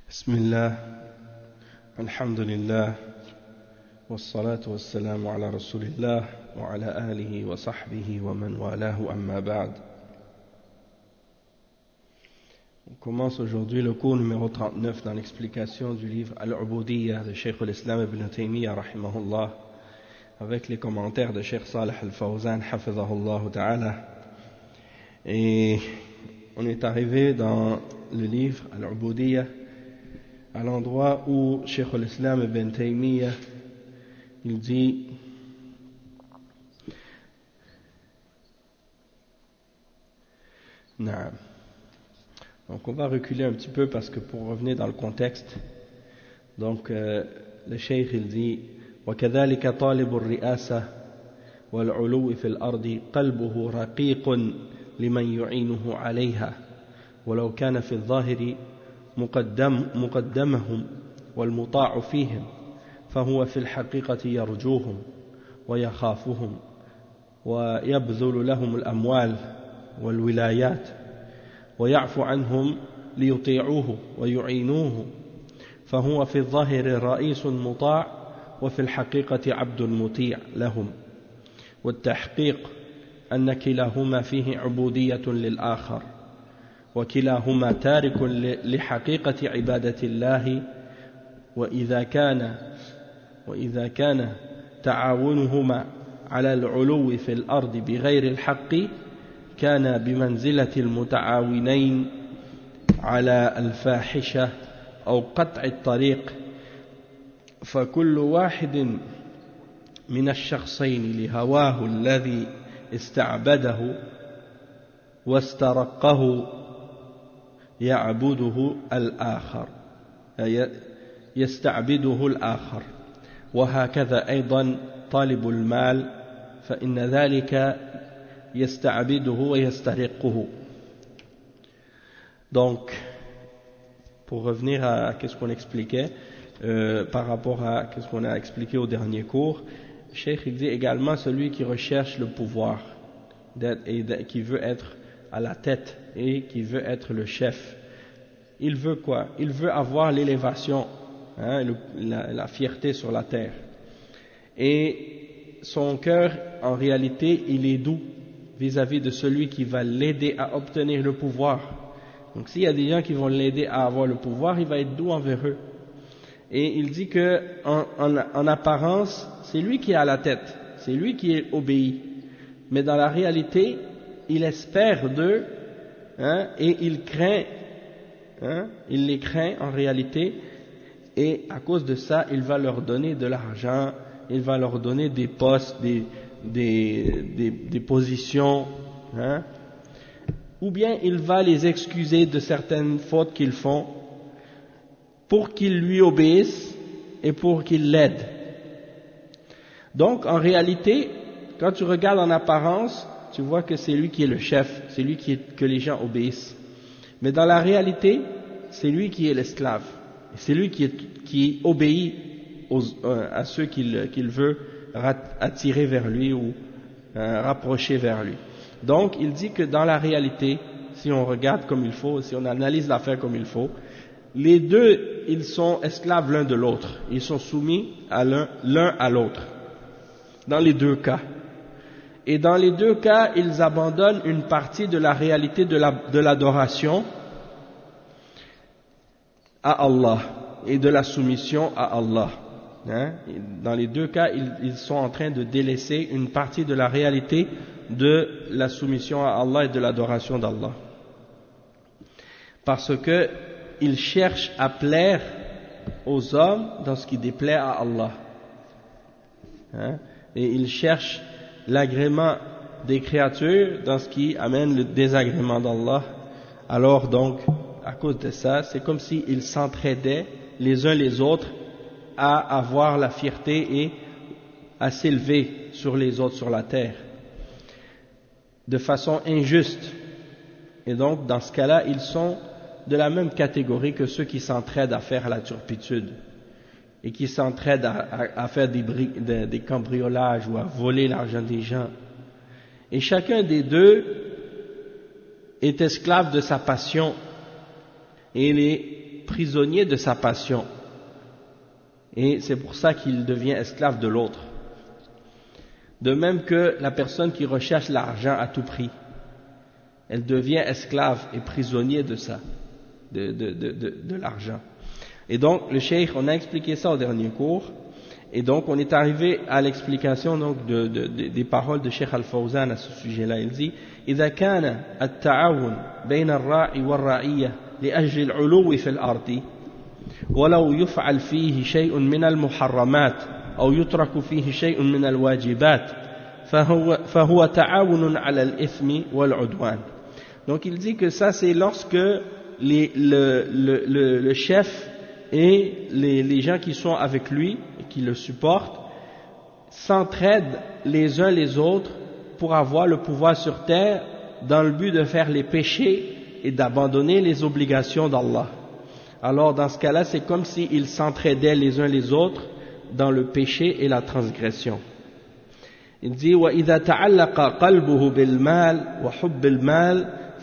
بسم الله الحمد لله والصلاة والسلام على رسول الله وعلى آله وصحبه ومن والاه أما بعد. On commence aujourd'hui le cours numéro 39 dans l'explication du livre Al-Ubudiyya de Cheikh al-Islam ibn Taymiyyah rahimahullah avec les commentaires de Cheikh Salih al-Fawzan hafizahullah ta'ala. Et on est arrivé dans le livre Al-Ubudiyya à l'endroit où Cheikh al-Islam ibn Taymiyyah il dit Naam. Donc on va reculer un petit peu parce que pour revenir dans le contexte, donc le Cheikh il dit وكذلك طالب الرئاسة والعلو في الأرض قلبه رقيق لمن يعينه عليها ولو كان في الظاهر مقدمهم والمطاع فيهم فهو في الحقيقة يرجوهم ويخافهم ويبذل لهم الأموال والولايات ويعفو عنهم ليطيعوه ويعينوه فهو في الظاهر رئيس مطاع وفي الحقيقة عبد مطيع لهم والتحقيق أن كلاهما فيه عبودية للآخر وكلاهما تارك لحقيقة عبادة الله وإذا كان تعاونهما على العلو في الأرض بغير الحق كان بمنزلة المتعاونين على الفاحشة أو قطع الطريق فكل واحد من الشخصين لهواه الذي استعبده واسترقه يعبده الآخر يستعبده الآخر وهكذا أيضا طالب المال فإن ذلك يستعبده ويسترقه. Donc pour revenir à ce qu'on expliquait par rapport à ce qu'on a expliqué au dernier cours, Cheikh il dit également celui qui recherche le pouvoir et qui veut être à la tête et qui veut être le chef, il veut quoi? Il veut avoir l'élévation, la fierté sur la terre, et son cœur en réalité il est doux vis-à-vis de celui qui va l'aider à obtenir le pouvoir. Donc s'il y a des gens qui vont l'aider à avoir le pouvoir, il va être doux envers eux. Et il dit que en apparence c'est lui qui est à la tête, c'est lui qui est obéi, mais dans la réalité il espère d'eux et il craint, il les craint en réalité, et à cause de ça il va leur donner de l'argent, il va leur donner des postes, des positions, ou bien il va les excuser de certaines fautes qu'ils font pour qu'ils lui obéissent et pour qu'ils l'aident. Donc en réalité, quand tu regardes en apparence, tu vois que c'est lui qui est le chef, c'est lui que les gens obéissent. Mais dans la réalité, c'est lui qui est l'esclave, c'est lui qui obéit à ceux qu'il veut attirer vers lui ou rapprocher vers lui. Donc il dit que dans la réalité, si on regarde comme il faut, si on analyse l'affaire comme il faut, les deux ils sont esclaves l'un de l'autre, ils sont soumis à l'un à l'autre dans les deux cas, et dans les deux cas ils abandonnent une partie de la réalité de l'adoration à Allah et de la soumission à Allah. Dans les deux cas ils sont en train de délaisser une partie de la réalité de la soumission à Allah et de l'adoration d'Allah, parce que ils cherchent à plaire aux hommes dans ce qui déplaît à Allah, et ils cherchent l'agrément des créatures dans ce qui amène le désagrément d'Allah. Alors donc à cause de ça, c'est comme s'ils s'entraidaient les uns les autres à avoir la fierté et à s'élever sur les autres sur la terre de façon injuste. Et donc dans ce cas-là, ils sont de la même catégorie que ceux qui s'entraident à faire la turpitude et qui s'entraident à faire des cambriolages ou à voler l'argent des gens. Et chacun des deux est esclave de sa passion et il est prisonnier de sa passion. Et c'est pour ça qu'il devient esclave de l'autre. De même que la personne qui recherche l'argent à tout prix, elle devient esclave et prisonnier de ça, de l'argent. Et donc, le cheikh, on a expliqué ça au dernier cours, et donc on est arrivé à l'explication donc des paroles de Cheikh Al-Fawzan à ce sujet-là. Il dit إذا كان التعاون بين الراعي والرعية لأجل العلو في الأرض ولو يفعل فيه شيء من المحرمات أو يترك فيه شيء من الواجبات فهو تعاون على الإثم والعدوان. Donc il dit que ça c'est lorsque le chef et les gens qui sont avec lui et qui le supportent s'entraident les uns les autres pour avoir le pouvoir sur terre dans le but de faire les péchés et d'abandonner les obligations d'Allah. Alors dans ce cas-là, c'est comme s'ils s'entraidaient les uns les autres dans le péché et la transgression. Il dit وَإِذَا تَعَلَّقَ قَلْبُهُ بِالْمَالِ وَحُبِّ الْمَالِ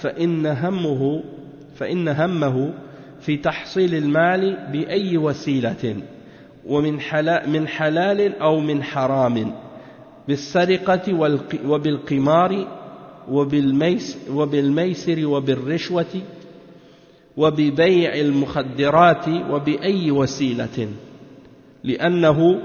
فإن همه في تحصيل المال بأي وسيلة ومن حلال أو من حرام بالسرقة وبالقمار وبالميسر وبالرشوة وببيع المخدرات وبأي وسيلة لأنه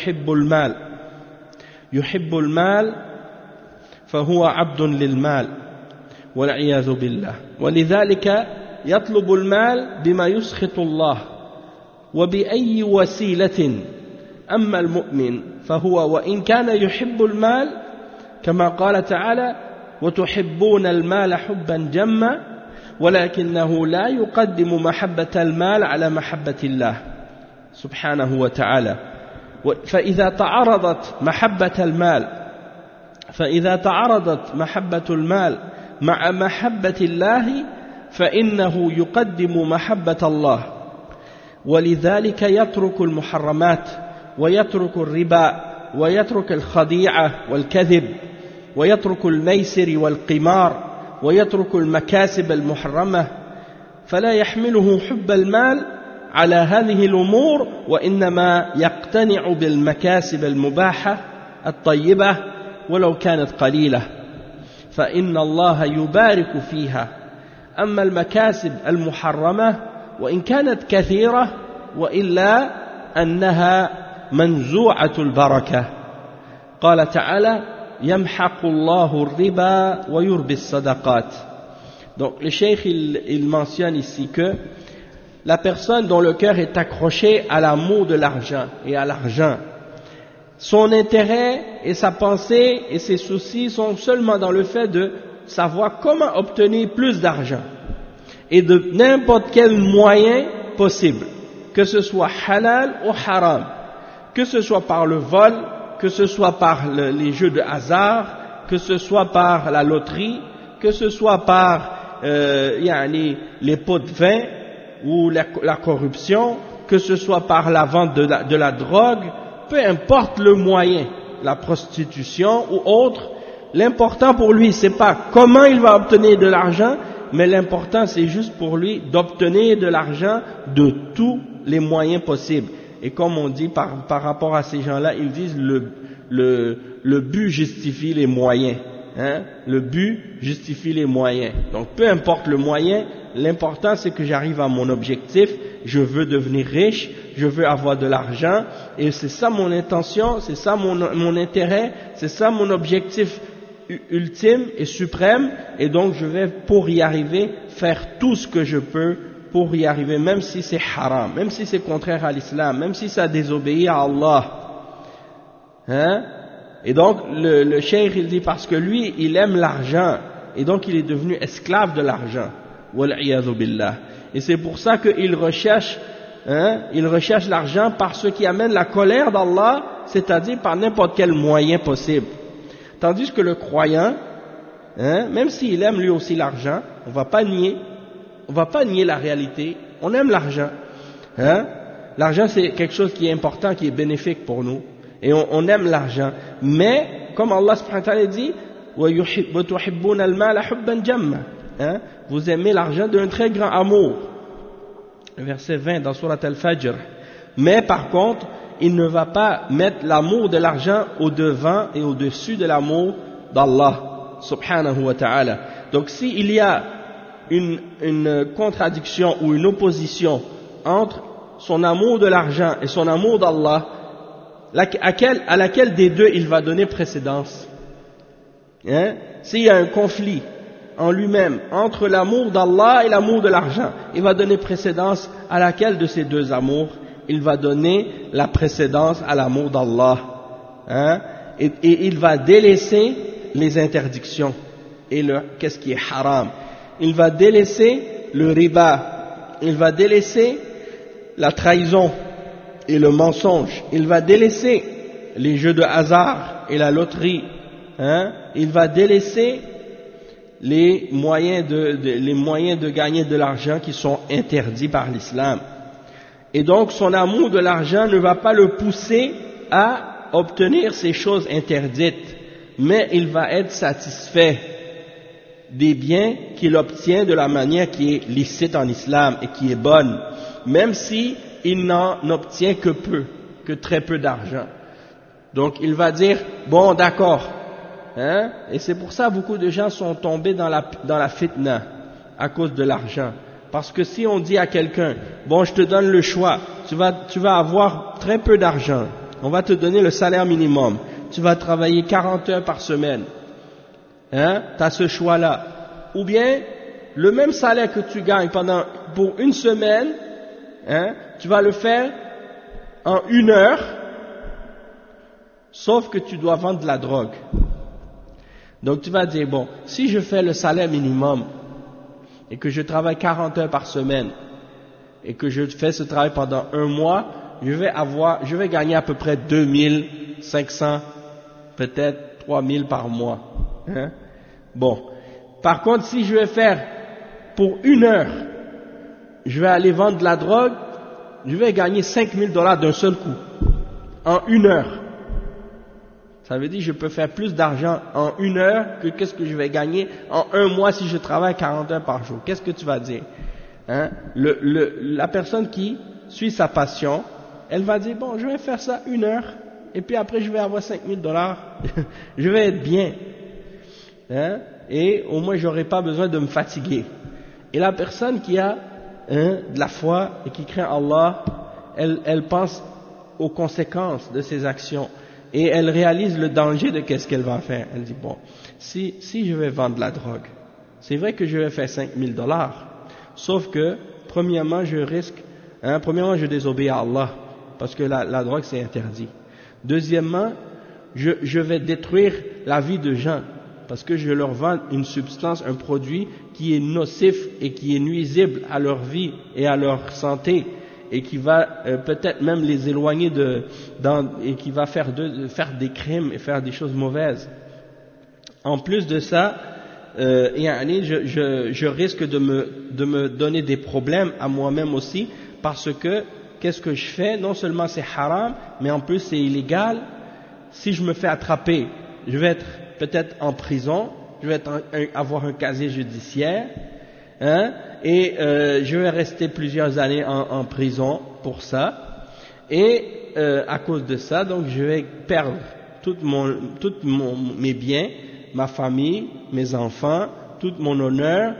يحب المال فهو عبد للمال والعياذ بالله ولذلك يطلب المال بما يسخط الله وبأي وسيلة أما المؤمن فهو وإن كان يحب المال كما قال تعالى وتحبون المال حبا جما ولكنه لا يقدم محبة المال على محبة الله سبحانه وتعالى فإذا تعارضت محبة المال مع محبة الله فإنه يقدم محبة الله ولذلك يترك المحرمات ويترك الربا ويترك الخديعة والكذب ويترك الميسر والقمار ويترك المكاسب المحرمة فلا يحمله حب المال على هذه الأمور وإنما يقتنع بالمكاسب المباحة الطيبة ولو كانت قليلة فإن الله يبارك فيها أما المكاسب المحرمة وإن كانت كثيرة وإلا أنها منزوعة البركة قال تعالى يمحق الله الربا ويربي الصدقات. Donc le cheikh il mentionne ici que la personne dont le cœur est accroché à l'amour de l'argent et à l'argent, son intérêt et sa pensée et ses soucis sont seulement dans le fait de savoir comment obtenir plus d'argent et de n'importe quel moyen possible, que ce soit halal ou haram, que ce soit par le vol, que ce soit par les jeux de hasard, que ce soit par la loterie, que ce soit par les pots de vin ou la corruption, que ce soit par la vente de la drogue, peu importe le moyen, la prostitution ou autre, l'important pour lui c'est pas comment il va obtenir de l'argent, mais l'important c'est juste pour lui d'obtenir de l'argent de tous les moyens possibles. Et comme on dit par rapport à ces gens-là, ils disent le but justifie les moyens. Le but justifie les moyens. Donc peu importe le moyen, l'important c'est que j'arrive à mon objectif, je veux devenir riche, je veux avoir de l'argent, et c'est ça mon intention, c'est ça mon intérêt, c'est ça mon objectif ultime et suprême, et donc je vais pour y arriver faire tout ce que je peux pour y arriver, même si c'est haram, même si c'est contraire à l'islam, même si ça désobéit à Allah. Et donc le cheikh il dit parce que lui il aime l'argent et donc il est devenu esclave de l'argent. Wal-iyadhu billah. Et c'est pour ça qu'il recherche l'argent par ce qui amène la colère d'Allah, c'est-à-dire par n'importe quel moyen possible. Tandis que le croyant, même s'il aime lui aussi l'argent, on va pas nier la réalité, on aime l'argent. L'argent c'est quelque chose qui est important, qui est bénéfique pour nous. Et on aime l'argent. Mais, comme Allah subhanahu wa ta'ala dit, vous aimez l'argent d'un très grand amour. verset 20 dans Surat Al-Fajr. Mais par contre, il ne va pas mettre l'amour de l'argent au-devant et au-dessus de l'amour d'Allah, subhanahu wa ta'ala. Donc s'il y a une contradiction ou une opposition entre son amour de l'argent et son amour d'Allah, à laquelle des deux il va donner précédence? S'il y a un conflit en lui-même entre l'amour d'Allah et l'amour de l'argent, il va donner précédence à laquelle de ces deux amours? Il va donner la précédence à l'amour d'Allah, et il va délaisser les interdictions et qu'est-ce qui est haram. Il va délaisser le riba, il va délaisser la trahison et le mensonge, il va délaisser les jeux de hasard et la loterie, il va délaisser les moyens de gagner de l'argent qui sont interdits par l'islam. Et donc son amour de l'argent ne va pas le pousser à obtenir ces choses interdites, mais il va être satisfait des biens qu'il obtient de la manière qui est licite en islam et qui est bonne, même si il n'en obtient que peu, que très peu d'argent. Donc il va dire, bon d'accord, et c'est pour ça que beaucoup de gens sont tombés dans la fitna à cause de l'argent. Parce que si on dit à quelqu'un, bon je te donne le choix, tu vas avoir très peu d'argent, on va te donner le salaire minimum, tu vas travailler 40 heures par semaine, tu as ce choix-là. Ou bien, le même salaire que tu gagnes pour une semaine, tu vas le faire en 1 heure, sauf que tu dois vendre de la drogue. Donc tu vas dire, bon, si je fais le salaire minimum, et que je travaille 40 heures par semaine, et que je fais ce travail pendant 1 mois, je vais gagner à peu près 2500, peut-être 3000 par mois. Bon. Par contre, si je vais faire pour 1 heure, je vais aller vendre de la drogue, je vais gagner $5000 d'un seul coup, en 1 heure. Ça veut dire que je peux faire plus d'argent en 1 heure que qu'est-ce que je vais gagner en 1 mois si je travaille 40 heures par jour. Qu'est-ce que tu vas dire? La personne qui suit sa passion, elle va dire, bon, je vais faire ça 1 heure, et puis après je vais avoir $5000, je vais être bien. Et au moins j'aurai pas besoin de me fatiguer. Et la personne qui a de la foi et qui craint Allah, elle pense aux conséquences de ses actions. Et elle réalise le danger de qu'est-ce qu'elle va faire. Elle dit, bon, si je vais vendre de la drogue, c'est vrai que je vais faire $5000, sauf que, premièrement, je désobéis à Allah, parce que la drogue c'est interdit. Deuxièmement, je vais détruire la vie de gens, parce que je leur vends une substance, un produit qui est nocif et qui est nuisible à leur vie et à leur santé, et qui va peut-être même les éloigner et qui va faire des crimes et faire des choses mauvaises. En plus de ça, je risque de me donner des problèmes à moi-même aussi, parce que qu'est-ce que je fais? Non seulement c'est haram, mais en plus c'est illégal. Si je me fais attraper, je vais être peut-être en prison, je vais avoir un casier judiciaire, et je vais rester plusieurs années en prison pour ça, et à cause de ça, donc je vais perdre mes biens, ma famille, mes enfants, tout mon honneur,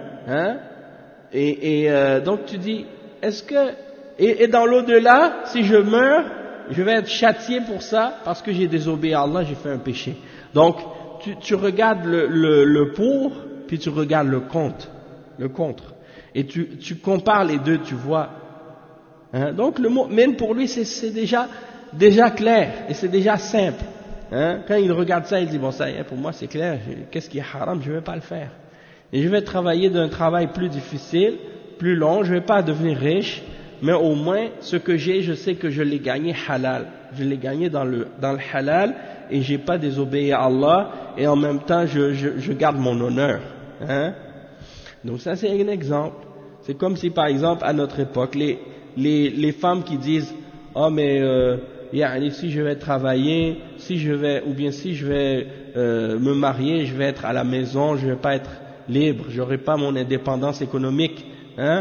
donc tu dis, est-ce que, et dans l'au-delà, si je meurs, je vais être châtié pour ça, parce que j'ai désobéi à Allah, j'ai fait un péché. Donc, tu regardes le pour, puis tu regardes le contre. Et tu compares les deux, tu vois. Donc le mu'min pour lui c'est déjà clair et c'est déjà simple. Quand il regarde ça, il dit bon ça y est, pour moi c'est clair, qu'est-ce qui est haram, je ne vais pas le faire. Et je vais travailler d'un travail plus difficile, plus long, je ne vais pas devenir riche, mais au moins ce que j'ai, je sais que je l'ai gagné halal. Je l'ai gagné dans le halal et j'ai pas désobéi à Allah et en même temps je garde mon honneur. Donc ça c'est un exemple. C'est comme si par exemple à notre époque les femmes qui disent oh mais si je vais travailler, si je vais me marier, je vais être à la maison, je vais pas être libre, j'aurai pas mon indépendance économique,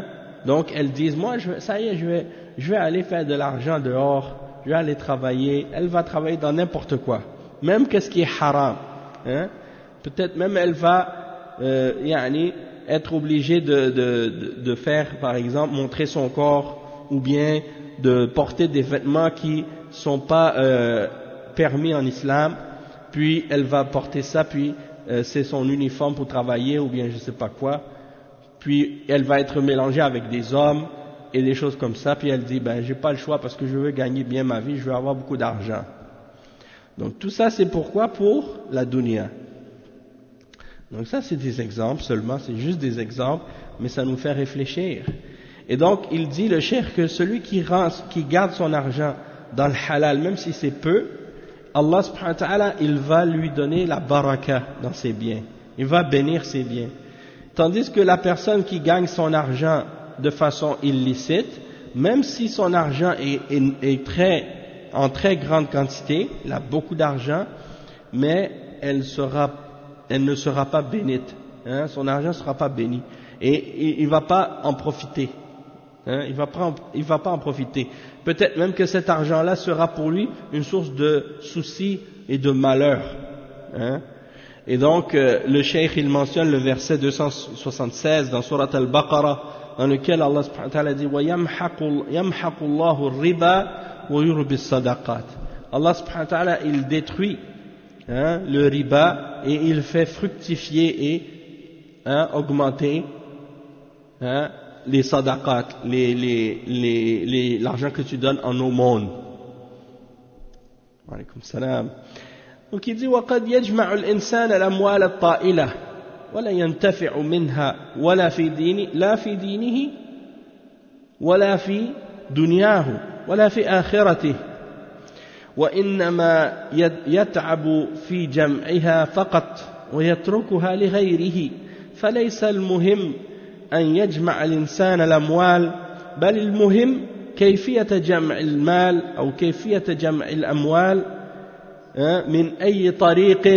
Donc elles disent, moi ça y est, je vais aller faire de l'argent dehors, je vais aller travailler. Elle va travailler dans n'importe quoi, même qu'est-ce qui est haram, hein? Peut-être même elle va être obligée de faire, par exemple, montrer son corps, ou bien de porter des vêtements qui sont pas permis en islam, puis elle va porter ça, puis c'est son uniforme pour travailler, ou bien je sais pas quoi, puis elle va être mélangée avec des hommes et des choses comme ça, puis elle dit, ben j'ai pas le choix parce que je veux gagner bien ma vie, je veux avoir beaucoup d'argent. Donc tout ça c'est pourquoi? Pour la dunya. Donc ça c'est des exemples seulement, c'est juste des exemples, mais ça nous fait réfléchir. Et donc il dit le cheikh que celui qui garde son argent dans le halal, même si c'est peu, Allah subhanahu wa ta'ala, il va lui donner la baraka dans ses biens, il va bénir ses biens. Tandis que la personne qui gagne son argent de façon illicite, même si son argent est en très grande quantité, il a beaucoup d'argent, mais elle ne sera pas bénite, hein, son argent ne sera pas béni, et il ne va pas en profiter, hein, il va pas en profiter. Peut-être même que cet argent-là sera pour lui une source de soucis et de malheur, hein. Et donc le cheikh il mentionne le verset 276 dans Surat Al-Baqarah, dans lequel Allah subhanahu wa ta'ala dit وَيَمْحَقُ اللَّهُ الرِّبَا وَيُرْبِي الصَّدَقَاتِ. Allah subhanahu wa ta'ala il détruit, hein, le riba, et il fait fructifier et, hein, augmenter, hein, les sadaqat, l'argent que tu donnes en aumône. Wa alaykum salam. Donc il dit وَقَدْ يَجْمَعُ الْإِنسَانَ الْأَمْوَالَ الطَّائِلَةَ وَلَا يَنْتَفِعُ مِنْهَا وَلَا في دينه ولا في دنياه ولا في آخرته وإنما يتعب في جمعها فقط ويتركها لغيره فليس المهم أن يجمع الإنسان الأموال بل المهم كيفية جمع المال أو كيفية جمع الأموال من أي طريق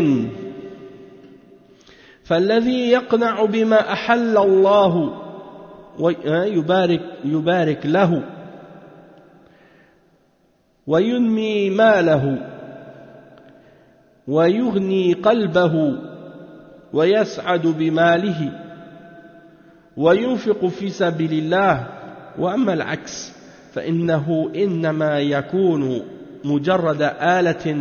فالذي يقنع بما أحل الله يبارك له وينمي ماله ويغني قلبه ويسعد بماله وينفق في سبيل الله وأما العكس فإنه إنما يكون مجرد آلة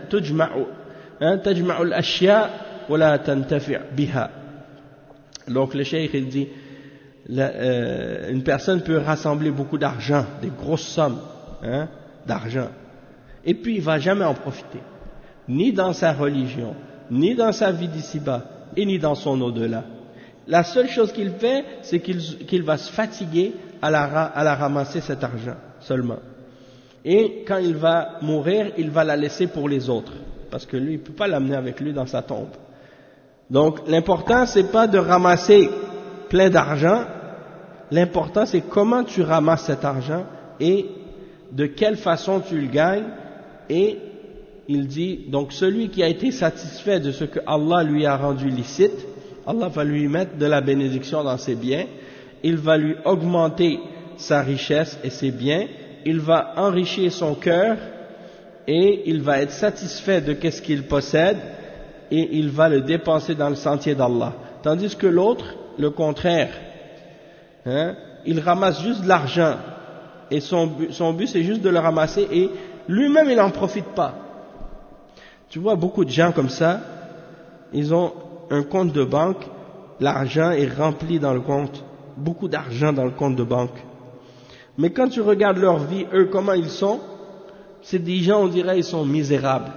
تجمع الأشياء ولا تنتفع بها. Donc le cheikh il dit une personne peut rassembler beaucoup d'argent, des grosses sommes, hein, d'argent, et puis il ne va jamais en profiter, ni dans sa religion, ni dans sa vie d'ici-bas, et ni dans son au-delà. La seule chose qu'il fait, c'est qu'il va se fatiguer à la ramasser cet argent seulement. Et quand il va mourir, il va la laisser pour les autres, parce que lui, il ne peut pas l'amener avec lui dans sa tombe. Donc l'important, c'est pas de ramasser plein d'argent, l'important c'est comment tu ramasses cet argent et de quelle façon tu le gagnes. Et il dit, donc celui qui a été satisfait de ce que Allah lui a rendu licite, Allah va lui mettre de la bénédiction dans ses biens, il va lui augmenter sa richesse et ses biens, il va enrichir son cœur et il va être satisfait de ce qu'il possède et il va le dépenser dans le sentier d'Allah. Tandis que l'autre, le contraire, hein, il ramasse juste de l'argent et son but c'est juste de le ramasser et lui-même il n'en profite pas. Tu vois beaucoup de gens comme ça, ils ont un compte de banque, l'argent est rempli dans le compte, beaucoup d'argent dans le compte de banque. Mais quand tu regardes leur vie, eux, comment ils sont, c'est des gens, on dirait, ils sont misérables.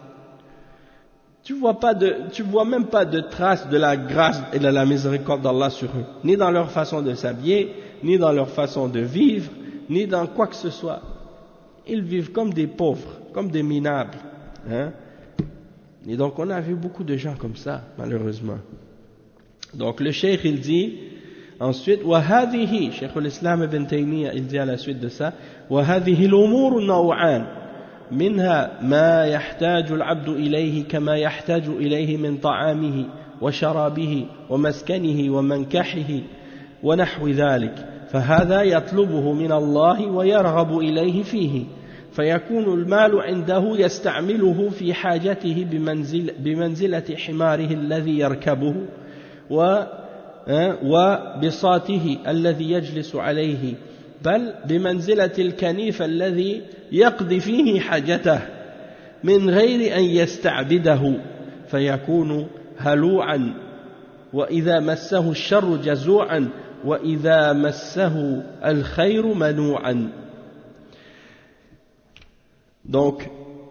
Tu vois même pas de traces de la grâce et de la miséricorde d'Allah sur eux, ni dans leur façon de s'habiller, ni dans leur façon de vivre, ni dans quoi que ce soit. Ils vivent comme des pauvres, comme des minables, hein. Et donc on a vu beaucoup de gens comme ça, malheureusement. Donc le cheikh il dit ensuite وهذه شيخ الإسلام ابن تيمية il dit à la suite de ça وهذه الأمور نوعان منها ما يحتاج العبد إليه كما يحتاج إليه من طعامه وشرابه ومسكنه ومنكحه ونحو ذلك فهذا يطلبه من الله ويرغب إليه فيه فيكون المال عنده يستعمله في حاجته بمنزلة حماره الذي يركبه وبساطه الذي يجلس عليه بل بمنزلة الكنيف الذي يقضي فيه حاجته من غير أن يستعبده فيكون هلوعا وإذا مسه الشر جزوعا وإذا مسه الخير منوعا. Donc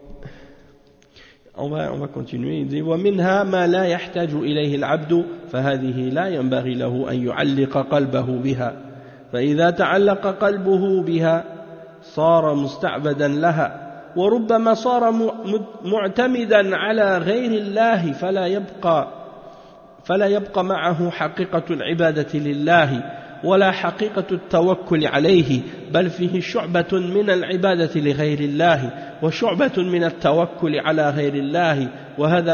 on va continuer. Il dit ومنها ما لا يحتاج إليه العبد فهذه لا ينبغي له أن يعلق قلبه بها فإذا تعلق قلبه بها صار مستعبدا لها وربما صار معتمدا على غير الله فلا يبقى معه حقيقة العبادة لله ولا حقيقة التوكل عليه بل فيه شعبة من العبادة لغير الله وشعبة من التوكل على غير الله وهذا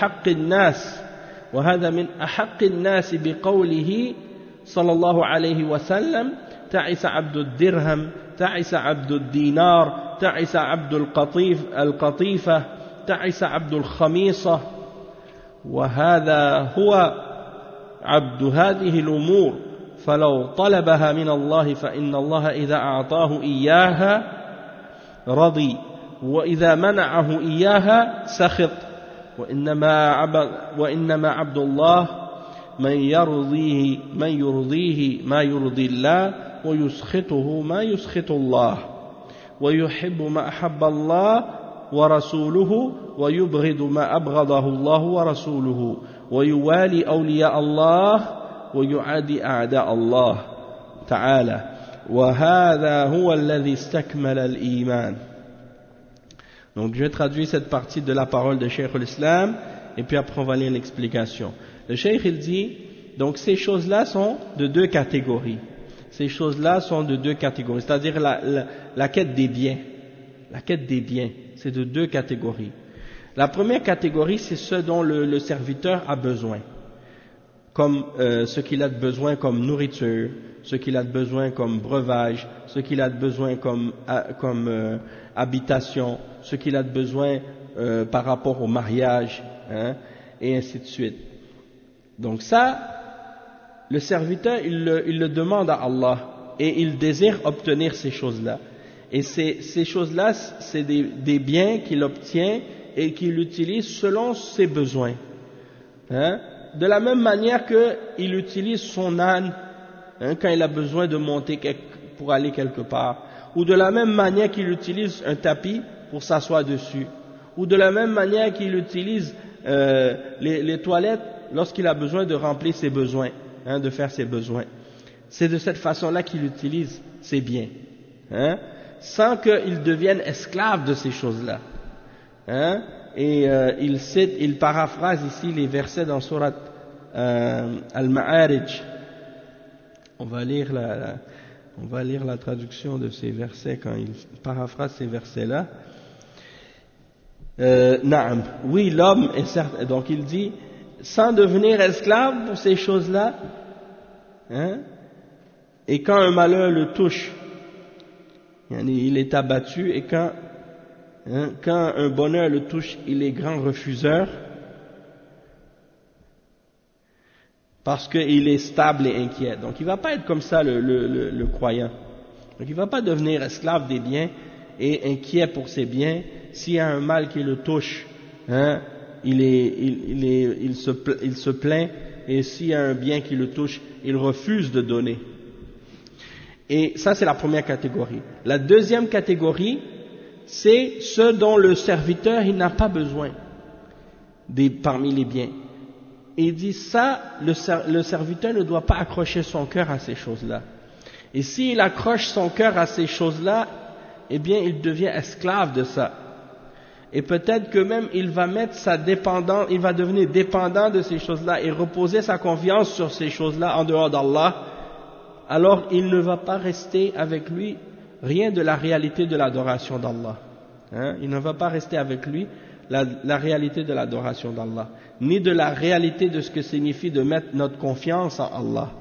من أحق الناس بقوله صلى الله عليه وسلم تعس عبد الدرهم تعس عبد الدينار تعس عبد القطيفة تعس عبد الخميصة وهذا هو عبد هذه الأمور فلو طلبها من الله فإن الله إذا أعطاه إياها رضي وإذا منعه إياها سخط وإنما عبد الله من يرضيه ما يرضي الله ويسخطه ما يسخط الله ويحب ما أحب الله ورسوله ويبغض ما أبغضه الله ورسوله ويوالي أولياء الله ويعادي أعداء الله تعالى وهذا هو الذي استكمل الإيمان. Donc je vais traduire cette partie de la parole de Cheikh al-Islam et puis après on va lire l'explication. Le Cheikh il dit donc ces choses-là sont de deux catégories. Ces choses-là sont de deux catégories, c'est-à-dire la quête des biens. La quête des biens, c'est de deux catégories. La première catégorie, c'est ce dont le serviteur a besoin, comme ce qu'il a besoin comme nourriture, ce qu'il a besoin comme breuvage, ce qu'il a besoin comme habitation, ce qu'il a besoin par rapport au mariage, hein, et ainsi de suite. Donc ça, le serviteur, il le demande à Allah et il désire obtenir ces choses-là. Et ces choses-là, c'est des biens qu'il obtient et qu'il utilise selon ses besoins. Hein? De la même manière qu'il utilise son âne, hein, quand il a besoin de monter pour aller quelque part. Ou de la même manière qu'il utilise un tapis pour s'asseoir dessus. Ou de la même manière qu'il utilise les toilettes lorsqu'il a besoin de remplir ses besoins, hein, de faire ses besoins. C'est de cette façon-là qu'il utilise ses biens. Hein? Sans qu'il devienne esclave de ces choses-là. Hein? Et il paraphrase ici les versets dans Surat Al-Ma'arij. On va lire la traduction de ces versets quand il paraphrase ces versets-là. Naam. Oui, l'homme est certain. Donc il dit, sans devenir esclave pour ces choses-là, hein? Et quand un malheur le touche, il est abattu, et quand un bonheur le touche, il est grand refuseur, parce qu'il est stable et inquiet. Donc il ne va pas être comme ça le croyant. Donc il ne va pas devenir esclave des biens et inquiet pour ses biens. S'il y a un mal qui le touche, hein, il se plaint, et s'il y a un bien qui le touche, il refuse de donner. Et ça, c'est la première catégorie. La deuxième catégorie, c'est ceux dont le serviteur, il n'a pas besoin parmi les biens. Et il dit ça, le serviteur ne doit pas accrocher son cœur à ces choses-là. Et s'il accroche son cœur à ces choses-là, eh bien, il devient esclave de ça. Et peut-être que même il va il va devenir dépendant de ces choses-là et reposer sa confiance sur ces choses-là en dehors d'Allah. Alors il ne va pas rester avec lui rien de la réalité de l'adoration d'Allah. Hein? Il ne va pas rester avec lui la réalité de l'adoration d'Allah, ni de la réalité de ce que signifie de mettre notre confiance en Allah.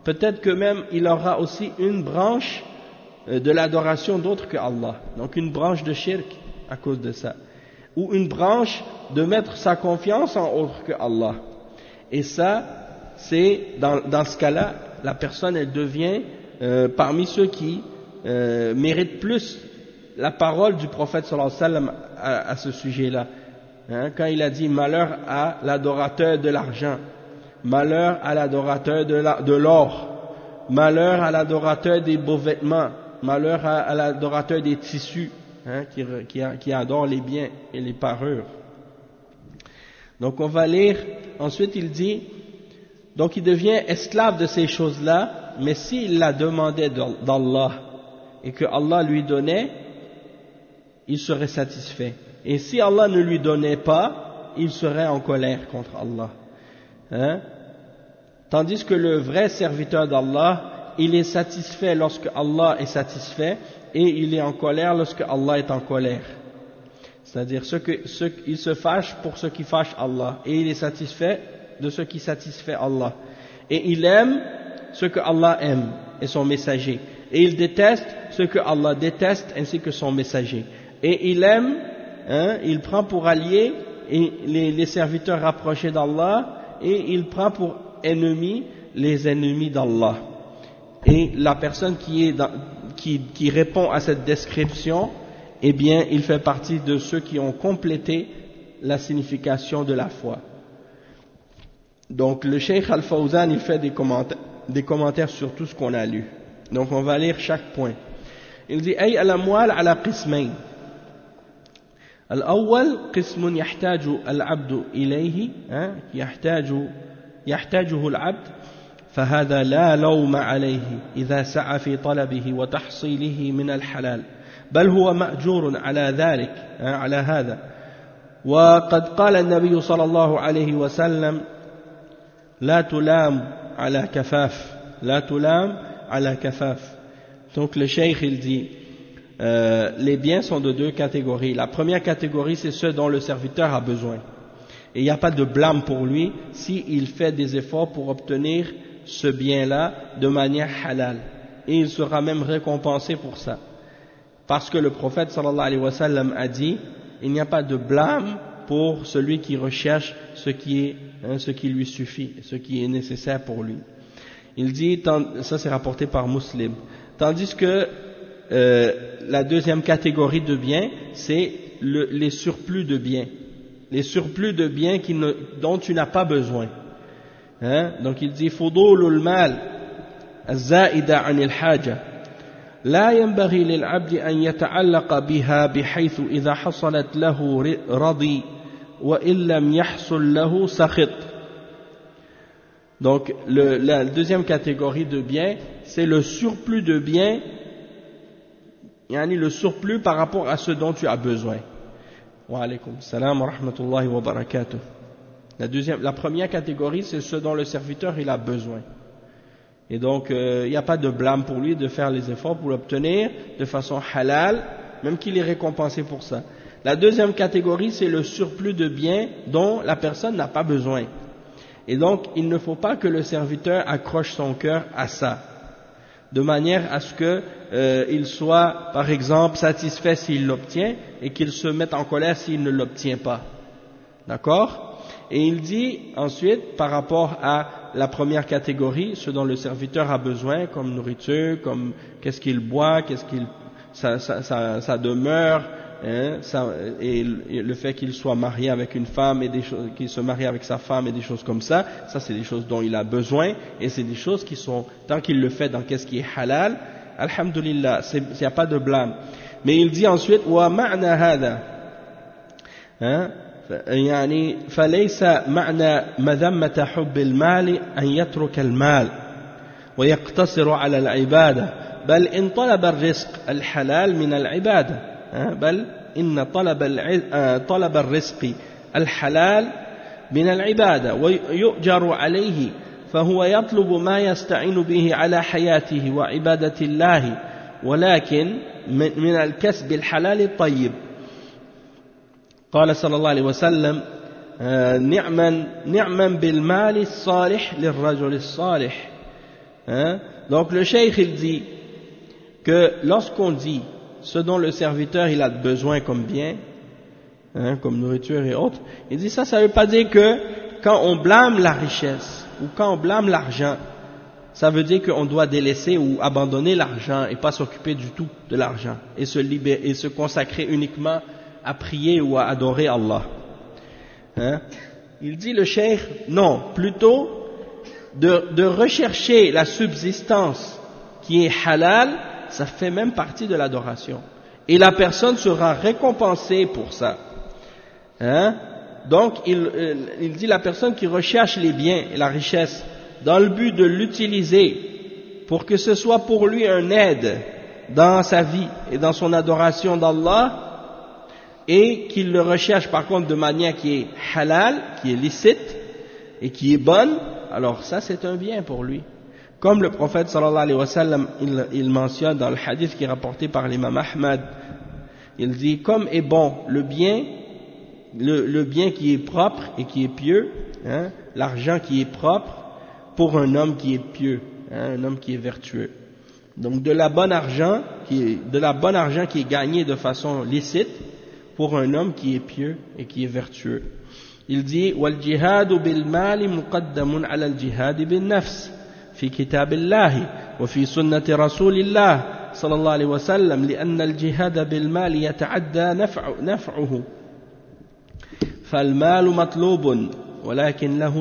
peut-être que même il aura aussi une branche de l'adoration d'autre que Allah, donc une branche de shirk à cause de ça, ou une branche de mettre sa confiance en autre que Allah. Et ça, c'est dans ce cas-là, la personne elle devient parmi ceux qui méritent plus la parole du prophète sallallahu alayhi wa sallam à ce sujet-là. Hein, quand il a dit malheur à l'adorateur de l'argent, malheur à l'adorateur de l'or, malheur à l'adorateur des beaux vêtements, malheur à l'adorateur des tissus, hein, qui adore les biens et les parures. Donc on va lire, ensuite il dit, donc il devient esclave de ces choses-là, mais s'il la demandait d'Allah et que Allah lui donnait, il serait satisfait. Et si Allah ne lui donnait pas, il serait en colère contre Allah. Hein? Tandis que le vrai serviteur d'Allah, il est satisfait lorsque Allah est satisfait et il est en colère lorsque Allah est en colère. C'est-à-dire il se fâche pour ce qui fâche Allah et il est satisfait de ce qui satisfait Allah. Et il aime ce que Allah aime et son messager. Et il déteste ce que Allah déteste ainsi que son messager. Et il aime, hein, il prend pour alliés les serviteurs rapprochés d'Allah et il prend pour ennemis les ennemis d'Allah. Et la personne qui répond à cette description, eh bien, il fait partie de ceux qui ont complété la signification de la foi. Donc, le Cheikh Al-Fawzan, il fait des commentaires sur tout ce qu'on a lu. Donc, on va lire chaque point. Il dit, أي الأموال على قسمين. الأول قسم يحتاج العبد إليه يحتاجه العبد فهذا لا لوم عليه إذا سعى في طلبه وتحصيله من الحلال بل هو مأجور على ذلك على هذا وقد قال النبي صلى الله عليه وسلم لا تلام على كفاف. Donc le cheikh il dit les biens sont de deux catégories. La première catégorie c'est ceux dont le serviteur a besoin et il n'y a pas de blâme pour lui s'il fait des efforts pour obtenir ce bien-là de manière halal et il sera même récompensé pour ça parce que le prophète sallallahu alayhi wa sallam a dit il n'y a pas de blâme pour celui qui recherche ce qui lui suffit, ce qui est nécessaire pour lui. Il dit, ça c'est rapporté par Muslim, tandis que la deuxième catégorie de biens c'est les surplus de biens, dont tu n'as pas besoin. Hein? Donc il dit fudulul mal az-za'ida 'anil haja la yanbaghi lil 'abdi an yata'allaqa biha bihaythu idha hasalat lahu radi wa illam yahsul lahu sakhit. Donc la deuxième catégorie de biens c'est le surplus de biens, le surplus par rapport à ce dont tu as besoin. Wa alaykum salam wa rahmatullahi wa barakatuh. La première catégorie, c'est ce dont le serviteur il a besoin. Et donc, il n'y a pas de blâme pour lui de faire les efforts pour l'obtenir de façon halal, même qu'il est récompensé pour ça. La deuxième catégorie, c'est le surplus de biens dont la personne n'a pas besoin. Et donc, il ne faut pas que le serviteur accroche son cœur à ça, de manière à ce qu'il soit, par exemple, satisfait s'il l'obtient et qu'il se mette en colère s'il ne l'obtient pas. D'accord ? Et il dit ensuite, par rapport à la première catégorie, ce dont le serviteur a besoin, comme nourriture, comme qu'est-ce qu'il boit, sa demeure, hein, et le fait qu'il soit marié avec une femme et qu'il se marie avec sa femme et des choses comme ça c'est des choses dont il a besoin et c'est des choses qui sont, tant qu'il le fait dans qu'est-ce qui est halal, alhamdulillah, il n'y a pas de blâme. Mais il dit ensuite, wa ma'na hada, hein, يعني فليس معنى مذمة حب المال أن يترك المال ويقتصر على العبادة بل إن طلب الرزق الحلال من العبادة بل إن طلب الرزق الحلال من العبادة ويؤجر عليه فهو يطلب ما يستعين به على حياته وعبادة الله ولكن من الكسب الحلال الطيب. قال صلى الله عليه وسلم نعما بالمال الصالح للرجل الصالح Hein? Donc le cheikh il dit que lorsqu'on dit ce dont le serviteur il a besoin comme bien, hein, comme nourriture et autres, il dit ça ne veut pas dire que quand on blâme la richesse ou quand on blâme l'argent, ça veut dire qu'on doit délaisser ou abandonner l'argent et pas s'occuper du tout de l'argent et se consacrer uniquement à prier ou à adorer Allah. Hein? Il dit le cheikh, non, plutôt de rechercher la subsistance qui est halal, ça fait même partie de l'adoration. Et la personne sera récompensée pour ça. Hein? Donc, il dit la personne qui recherche les biens et la richesse dans le but de l'utiliser pour que ce soit pour lui un aide dans sa vie et dans son adoration d'Allah, et qu'il le recherche par contre de manière qui est halal, qui est licite et qui est bonne, alors ça c'est un bien pour lui. Comme le prophète sallallahu alayhi wa sallam, il mentionne dans le hadith qui est rapporté par l'imam Ahmad, il dit comme est bon le bien qui est propre et qui est pieux, hein, l'argent qui est propre pour un homme qui est pieux, hein, un homme qui est vertueux. Donc de la bonne argent qui est gagné de façon licite pour un homme qui est pieux et qui est vertueux. Il dit wal jihadu bil mali muqaddamun ala al jihad bin nafs fi kitabillahi wa fi sunnati rasulillah sallallahu alayhi wa sallam li'anna al jihad bil mali yata'adda naf'uhu fal malu matlubun walakin lahu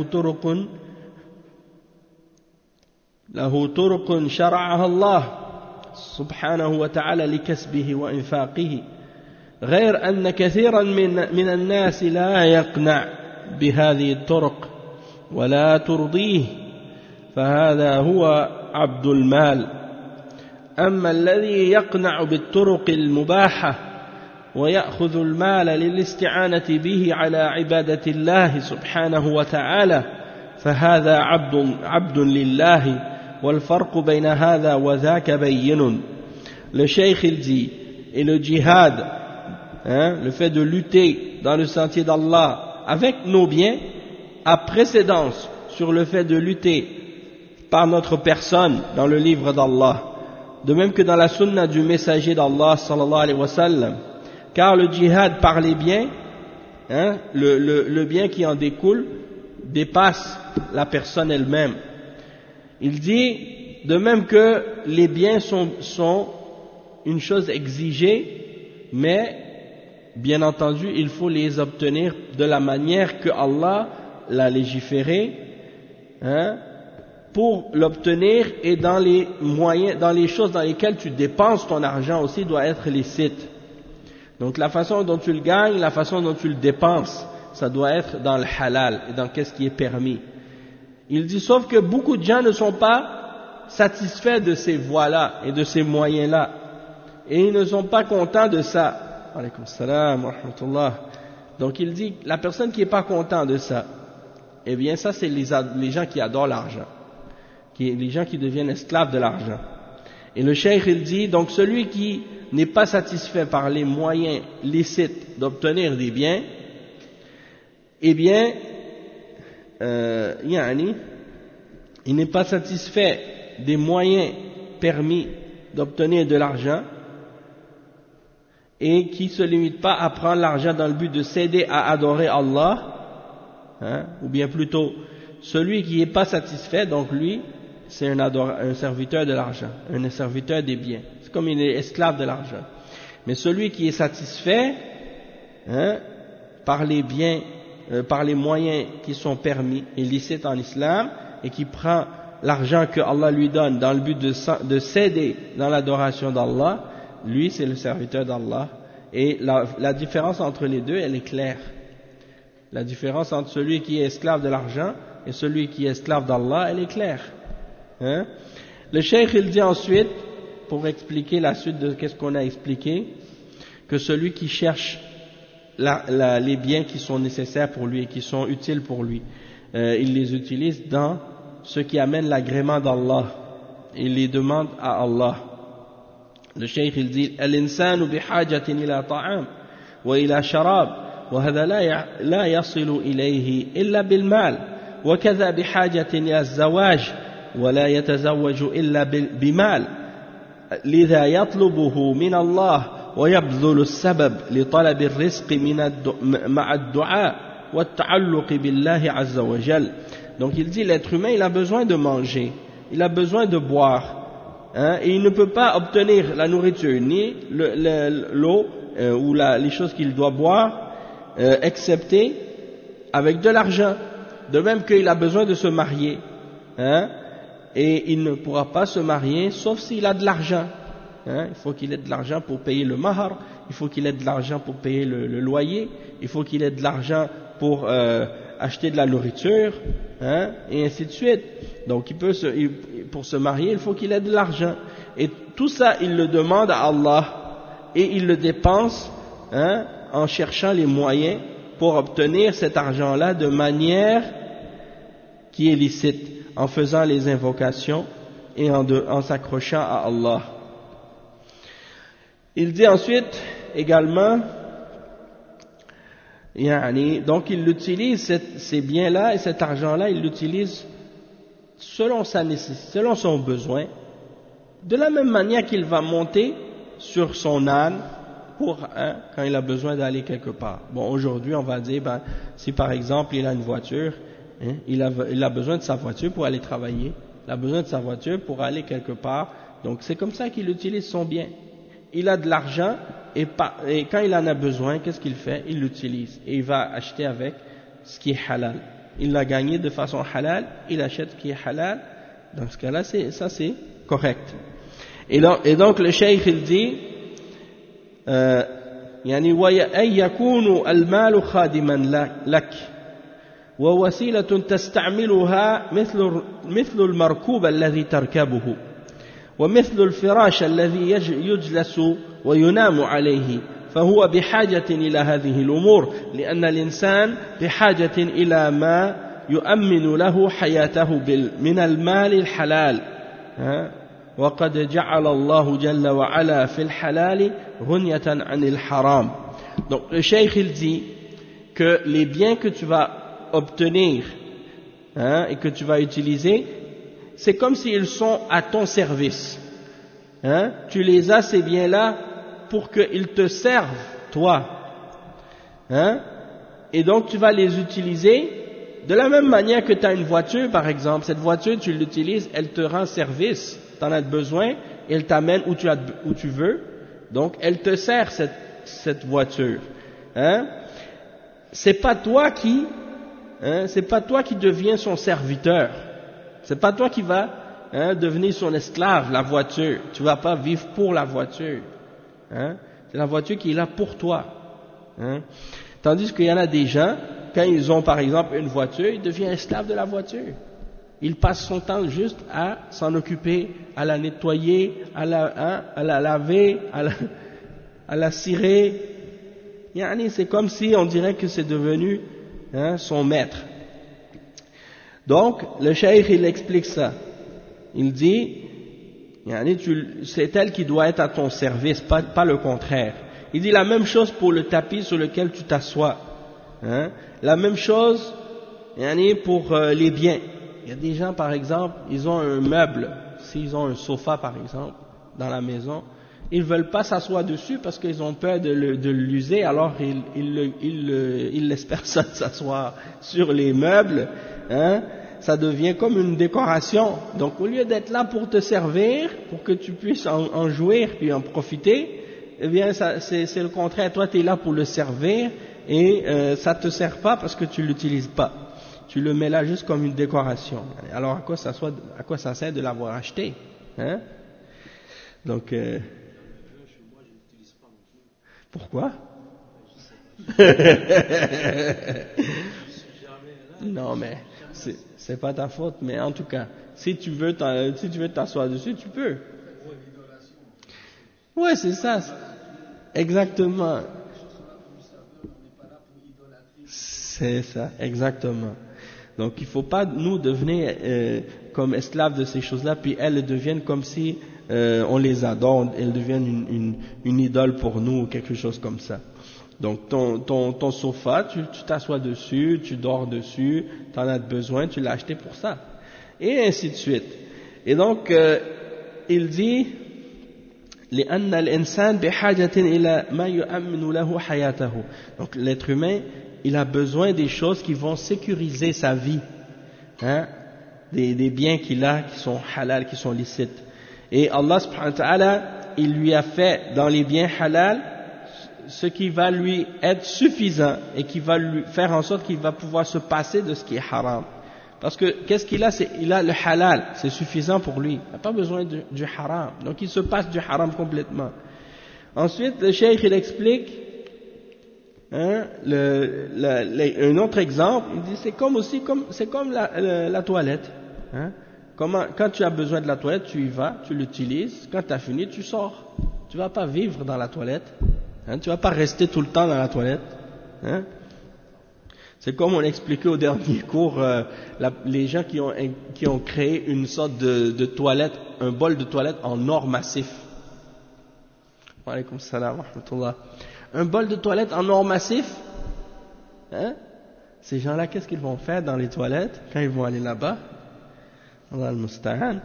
طرق شرعها الله سبحانه وتعالى لكسبه وإنفاقه غير أن كثيرا من الناس لا يقنع بهذه الطرق ولا ترضيه فهذا هو عبد المال أما الذي يقنع بالطرق المباحة ويأخذ المال للاستعانة به على عبادة الله سبحانه وتعالى فهذا عبد لله والفرق بين هذا وذاك بين. Le cheikh il dit, et le djihad, hein, le fait de lutter dans le sentier d'Allah avec nos biens a précédence sur le fait de lutter par notre personne dans le livre d'Allah, de même que dans la sunna du messager d'Allah sallallahu alayhi wa sallam, car le djihad par les biens, hein, le bien qui en découle dépasse la personne elle-même. Il dit, de même que les biens sont une chose exigée, mais bien entendu, il faut les obtenir de la manière que Allah l'a légiféré, hein, pour l'obtenir, et dans les moyens, dans les choses dans lesquelles tu dépenses ton argent aussi doit être licite. Donc la façon dont tu le gagnes, la façon dont tu le dépenses, ça doit être dans le halal et dans qu'est-ce qui est permis. Il dit, sauf que beaucoup de gens ne sont pas satisfaits de ces voies-là et de ces moyens-là, et ils ne sont pas contents de ça. Alaykoum salam wa rahmatullah. Donc il dit, la personne qui n'est pas content de ça, eh bien ça c'est les gens qui adorent l'argent, les gens qui deviennent esclaves de l'argent. Et le cheikh il dit, donc celui qui n'est pas satisfait par les moyens licites d'obtenir des biens, eh bien, il n'est pas satisfait des moyens permis d'obtenir de l'argent, et qui ne se limite pas à prendre l'argent dans le but de s'aider à adorer Allah, hein, ou bien plutôt, celui qui n'est pas satisfait, donc lui, c'est un serviteur de l'argent, un serviteur des biens. C'est comme il est esclave de l'argent. Mais celui qui est satisfait, hein, par les biens, par les moyens qui sont permis et licites en islam, et qui prend l'argent que Allah lui donne dans le but de s'aider dans l'adoration d'Allah, lui c'est le serviteur d'Allah. Et la différence entre les deux, elle est claire. La différence entre celui qui est esclave de l'argent et celui qui est esclave d'Allah, elle est claire. Hein? Le cheikh il dit ensuite, pour expliquer la suite de ce qu'on a expliqué, que celui qui cherche les biens qui sont nécessaires pour lui et qui sont utiles pour lui, il les utilise dans ce qui amène l'agrément d'Allah, il les demande à Allah. Le cheikh il dit, al-insanu bihajatin ila ta'am wa ila sharab wa hadha la yasilu ilayhi illa bil mal wa kadha bihajatin ila az-zawaj ولا يتزوج إلا بمال لذا يطلبه من الله ويبذل السبب لطلب الرزق مع الدعاء والتعلق بالله عز وجل. Donc il dit l'être humain il a besoin de manger, il a besoin de boire, hein, et il ne peut pas obtenir la nourriture ni l'eau ou les choses qu'il doit boire excepté avec de l'argent. De même qu'il a besoin de se marier, hein, et il ne pourra pas se marier sauf s'il a de l'argent. Hein, il faut qu'il ait de l'argent pour payer le mahar, il faut qu'il ait de l'argent pour payer le loyer, il faut qu'il ait de l'argent pour acheter de la nourriture, hein, et ainsi de suite. Donc pour se marier, il faut qu'il ait de l'argent. Et tout ça, il le demande à Allah et il le dépense, hein, en cherchant les moyens pour obtenir cet argent-là de manière qui est licite, en faisant les invocations et en s'accrochant à Allah. Il dit ensuite également, donc il utilise ces biens-là et cet argent-là, il l'utilise selon sa nécessité, selon son besoin, de la même manière qu'il va monter sur son âne quand il a besoin d'aller quelque part. Bon, aujourd'hui, on va dire, si par exemple il a une voiture, hein, il a besoin de sa voiture pour aller travailler, il a besoin de sa voiture pour aller quelque part, donc c'est comme ça qu'il utilise son bien. Il a de l'argent et quand il en a besoin, qu'est-ce qu'il fait? Il l'utilise et il va acheter avec ce qui est halal. Il l'a gagné de façon halal, il achète ce qui est halal, dans ce cas-là, ça c'est correct. Et donc le cheikh il dit, يعني أن يكون المال خادما لك ووسيلة تستعملها مثل المركوب الذي تركبه ومثل الفراش الذي يجلس وينام عليه فهو بحاجة إلى هذه الأمور لأن الإنسان بحاجة إلى ما يؤمن له حياته من المال الحلال وقد جعل الله جل وعلا في الحلال غنية عن الحرام. Donc le cheikh il dit que les biens que tu vas obtenir, hein, et que tu vas utiliser, c'est comme s'ils sont à ton service, hein? Tu les as ces biens-là pour qu'ils te servent toi, hein? Et donc tu vas les utiliser de la même manière que tu as une voiture par exemple. Cette voiture tu l'utilises, elle te rend service, tu en as besoin, elle t'amène où tu veux, donc elle te sert cette voiture, hein? C'est pas toi qui deviens son serviteur, c'est pas toi qui vas, hein, devenir son esclave, la voiture. Tu vas pas vivre pour la voiture, hein? C'est la voiture qui est là pour toi, hein? Tandis qu'il y en a des gens, quand ils ont par exemple une voiture, ils deviennent esclaves de la voiture. Il passe son temps juste à s'en occuper, à la nettoyer, à la laver, à la cirer. C'est comme si on dirait que c'est devenu, hein, son maître. Donc, le cheikh il explique ça. Il dit, c'est elle qui doit être à ton service, pas le contraire. Il dit la même chose pour le tapis sur lequel tu t'assois, hein? La même chose, pour les biens. Il y a des gens, par exemple, ils ont un meuble, s'ils ont un sofa, par exemple, dans la maison, ils veulent pas s'asseoir dessus parce qu'ils ont peur de l'user, alors ils laissent personne s'asseoir sur les meubles, hein? Ça devient comme une décoration. Donc, au lieu d'être là pour te servir, pour que tu puisses en jouir puis en profiter, eh bien, c'est le contraire. Toi, tu es là pour le servir et ça te sert pas parce que tu l'utilises pas. Tu le mets là juste comme une décoration. Alors à quoi ça sert de l'avoir acheté, hein? Donc pourquoi? Non mais c'est pas ta faute, mais en tout cas, si tu veux t'asseoir dessus, tu peux. Ouais, c'est ça. Exactement. C'est ça, exactement. Donc il ne faut pas nous devenir comme esclaves de ces choses-là, puis elles deviennent comme si on les adore, elles deviennent une idole pour nous ou quelque chose comme ça. Donc ton sofa, tu t'assois dessus, tu dors dessus, tu en as besoin, tu l'as acheté pour ça. Et ainsi de suite. Et donc, il dit لأن الإنسان بحاجة إلى ما يؤمن له حياته. Donc l'être humain, il a besoin des choses qui vont sécuriser sa vie, hein, des biens qu'il a qui sont halal, qui sont licites. Et Allah subhanahu wa ta'ala, il lui a fait dans les biens halal ce qui va lui être suffisant et qui va lui faire en sorte qu'il va pouvoir se passer de ce qui est haram. Parce que qu'est-ce qu'il a? Il a le halal, c'est suffisant pour lui. Il n'a pas besoin du haram. Donc il se passe du haram complètement. Ensuite, le cheikh il explique, hein, un autre exemple. Il dit c'est comme la toilette. Hein. Quand tu as besoin de la toilette, tu y vas, tu l'utilises. Quand tu as fini, tu sors. Tu ne vas pas vivre dans la toilette. Hein. Tu ne vas pas rester tout le temps dans la toilette. Hein. C'est comme on expliquait au dernier cours, les gens qui ont créé une sorte de toilette, un bol de toilette en or massif. Wa alaykoum salam wa rahmatullah. Un bol de toilette en or massif, hein? Ces gens-là, qu'est-ce qu'ils vont faire dans les toilettes quand ils vont aller là-bas? Allah al-Musta'an.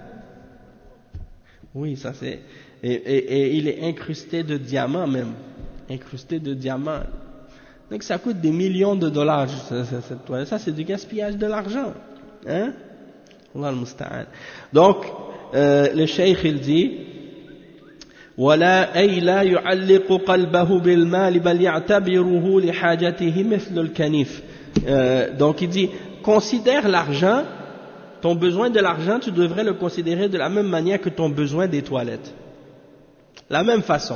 Oui, ça c'est... Et il est incrusté de diamants même. Incrusté de diamants. Donc ça coûte des millions de dollars, cette toilette. Ça c'est du gaspillage de l'argent. Hein? Allah al-Musta'an. Donc, le cheikh il dit ولا أي لا يعلق قلبه بالمال بل يعتبره لحاجته مثل الكنيف. Donc il dit, considère l'argent, ton besoin de l'argent, tu devrais le considérer de la même manière que ton besoin des toilettes. La même façon.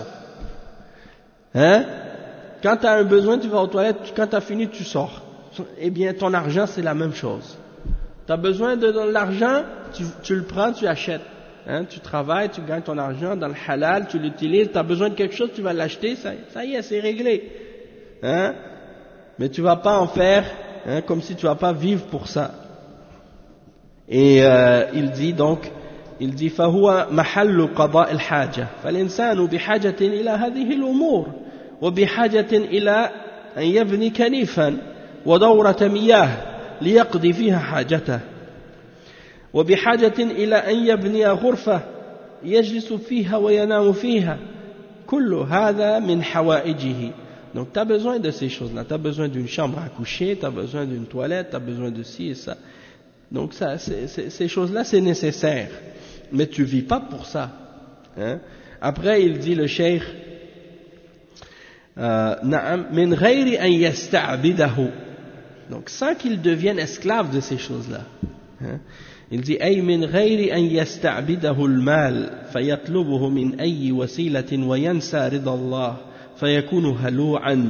Hein? Quand tu as un besoin, tu vas aux toilettes, quand tu as fini, tu sors. Eh bien, ton argent, c'est la même chose. Tu as besoin de l'argent, tu le prends, tu achètes. Hein? Tu travailles, tu gagnes ton argent dans le halal, tu l'utilises, tu as besoin de quelque chose, tu vas l'acheter, ça y est, c'est réglé. Hein? Mais tu ne vas pas en faire, hein, comme si tu ne vas pas vivre pour ça. Et il dit donc, فهو محل قضاء الحاجة فالإنسان بحاجة إلى هذه الأمور وبحاجة إلى أن يبني كنيفا ودورة مياه ليقضي فيها حاجته وبحاجة إلى أن يبني غرفة يجلس فيها وينام فيها كل هذا من حوائجه. Donc tu as besoin de ces choses-là, tu as besoin d'une chambre à coucher, tu as besoin d'une toilette, tu as besoin de ci et ça. Donc ça, ces choses-là c'est nécessaire, mais tu vis pas pour ça. Hein? Après il dit le cheikh min ghayri an yasta'bidahu, donc sans qu'il devienne esclave de ces choses-là. Hein? Il dit ay min ghayri an yasta'bidahu al-mal fayatlubuhu min ayyi wasilatin wa yansa rida Allah fayakunu halu'an.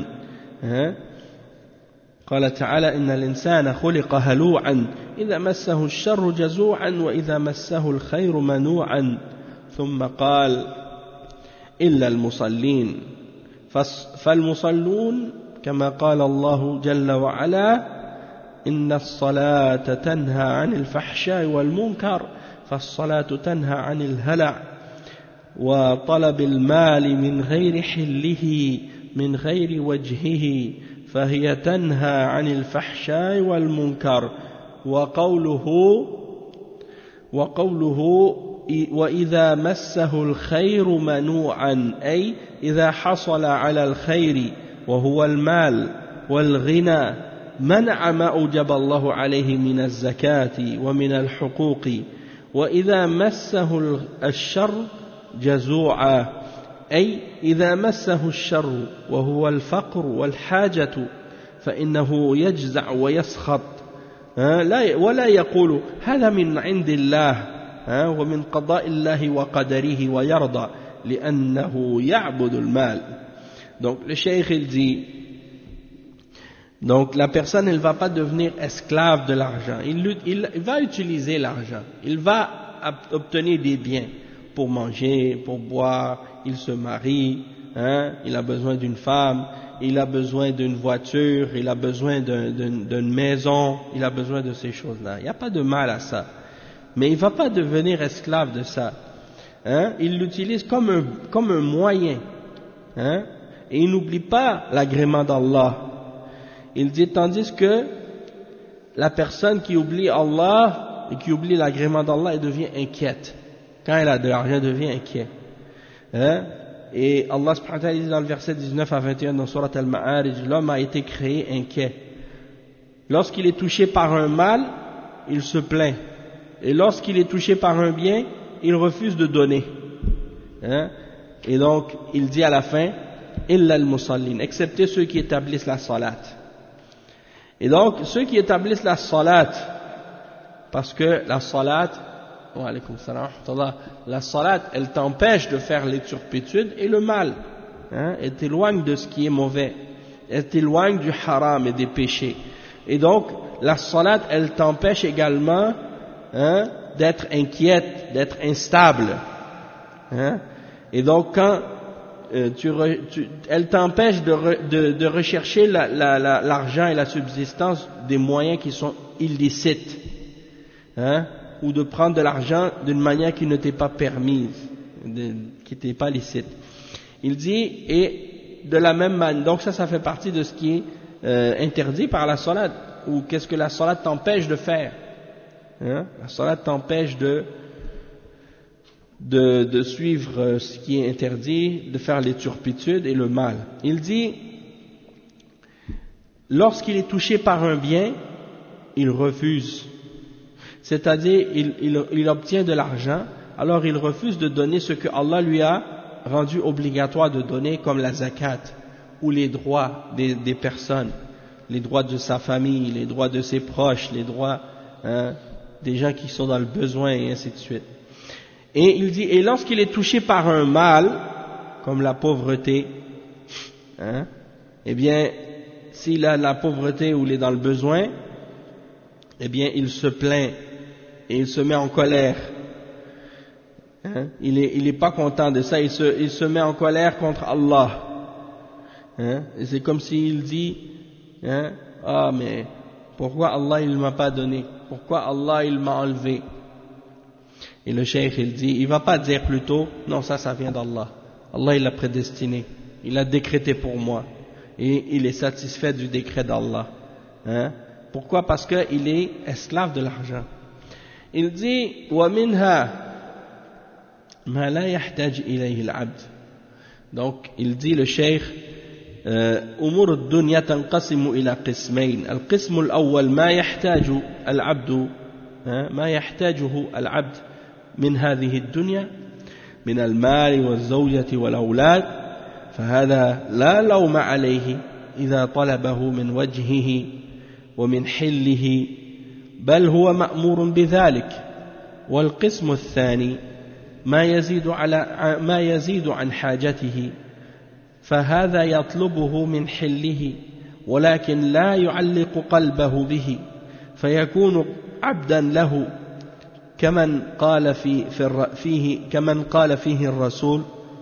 قال تعالى إن الإنسان خلق هلوعا إذا مسه الشر جزوعا وإذا مسه الخير منوعا ثم قال إلا المصلين فالمصلون كما قال الله جل وعلا إن الصلاة تنهى عن الفحشاء والمنكر فالصلاة تنهى عن الهلع وطلب المال من غير حله من غير وجهه فهي تنهى عن الفحشاء والمنكر وقوله وإذا مسه الخير منوعا أي إذا حصل على الخير وهو المال والغنى منع ما أوجب الله عليه من الزكاة ومن الحقوق وإذا مسه الشر جزوعا أي إذا مسه الشر وهو الفقر والحاجة فإنه يجزع ويسخط ولا يقول هذا من عند الله ومن قضاء الله وقدره ويرضى لأنه يعبد المال. Donc le cheikh il dit, donc la personne elle va pas devenir esclave de l'argent, il va utiliser l'argent, il va obtenir des biens pour manger, pour boire, il se marie, hein, il a besoin d'une femme, il a besoin d'une voiture, il a besoin d'une maison, il a besoin de ces choses-là. Il n'y a pas de mal à ça. Mais il ne va pas devenir esclave de ça. Hein, il l'utilise comme un moyen. Hein, et il n'oublie pas l'agrément d'Allah. Il dit, tandis que la personne qui oublie Allah, d'Allah et qui oublie l'agrément d'Allah, elle devient inquiète. Quand elle a de l'argent, elle devient inquiète. Hein? Et Allah subhanahu wa ta'ala dit dans le verset 19 à 21 dans Surat Al-Ma'arij, l'homme a été créé inquiet. Lorsqu'il est touché par un mal, il se plaint. Et lorsqu'il est touché par un bien, il refuse de donner. Hein? Et donc, il dit à la fin, illa al-musallin, excepté ceux qui établissent la salat. Et donc, ceux qui établissent la salat, parce que la salat, wa alaykoum salam, la salat, elle t'empêche de faire les turpitudes et le mal. Hein? Elle t'éloigne de ce qui est mauvais. Elle t'éloigne du haram et des péchés. Et donc, la salat, elle t'empêche également, hein, d'être inquiète, d'être instable. Hein? Et donc, quand elle t'empêche de rechercher l'argent et la subsistance des moyens qui sont illicites, hein, ou de prendre de l'argent d'une manière qui ne t'est pas permise, qui n'était pas licite. Il dit, et de la même manière, donc ça fait partie de ce qui est interdit par la salat, ou qu'est-ce que la salat t'empêche de faire. Hein? La salat t'empêche de suivre ce qui est interdit, de faire les turpitudes et le mal. Il dit, lorsqu'il est touché par un bien, il refuse. C'est-à-dire, il obtient de l'argent, alors il refuse de donner ce que Allah lui a rendu obligatoire de donner, comme la zakat, ou les droits des personnes, les droits de sa famille, les droits de ses proches, les droits, hein, des gens qui sont dans le besoin, et ainsi de suite. Et il dit, et lorsqu'il est touché par un mal, comme la pauvreté, hein, eh bien, s'il a la pauvreté ou il est dans le besoin, eh bien, il se plaint et il se met en colère. Hein, il est pas content de ça, il se met en colère contre Allah. Hein, et c'est comme s'il dit, hein, ah mais pourquoi Allah il m'a pas donné? Pourquoi Allah il m'a enlevé? Et le cheikh il dit, il va pas dire plutôt, non ça vient d'Allah. Allah il l'a prédestiné, il l'a décrété pour moi. Et il est satisfait du décret d'Allah. Hein? Pourquoi? Parce qu'il est esclave de l'argent. Il dit, وَمِنْهَا مَا لَا يَحْتَاجِ إِلَيْهِ الْعَبْدِ. Donc il dit le cheikh, أمور الدنيا تنقسم إلى قسمين. القسم الأول ما يحتاج العبد ما يحتاجه العبد من هذه الدنيا من المال والزوجة والأولاد، فهذا لا لوم عليه إذا طلبه من وجهه ومن حله، بل هو مأمور بذلك. والقسم الثاني ما يزيد عن حاجته، فهذا يطلبه من حله ولكن لا يعلق قلبه به، فيكون عبدا له، كمن قال فيه الرسول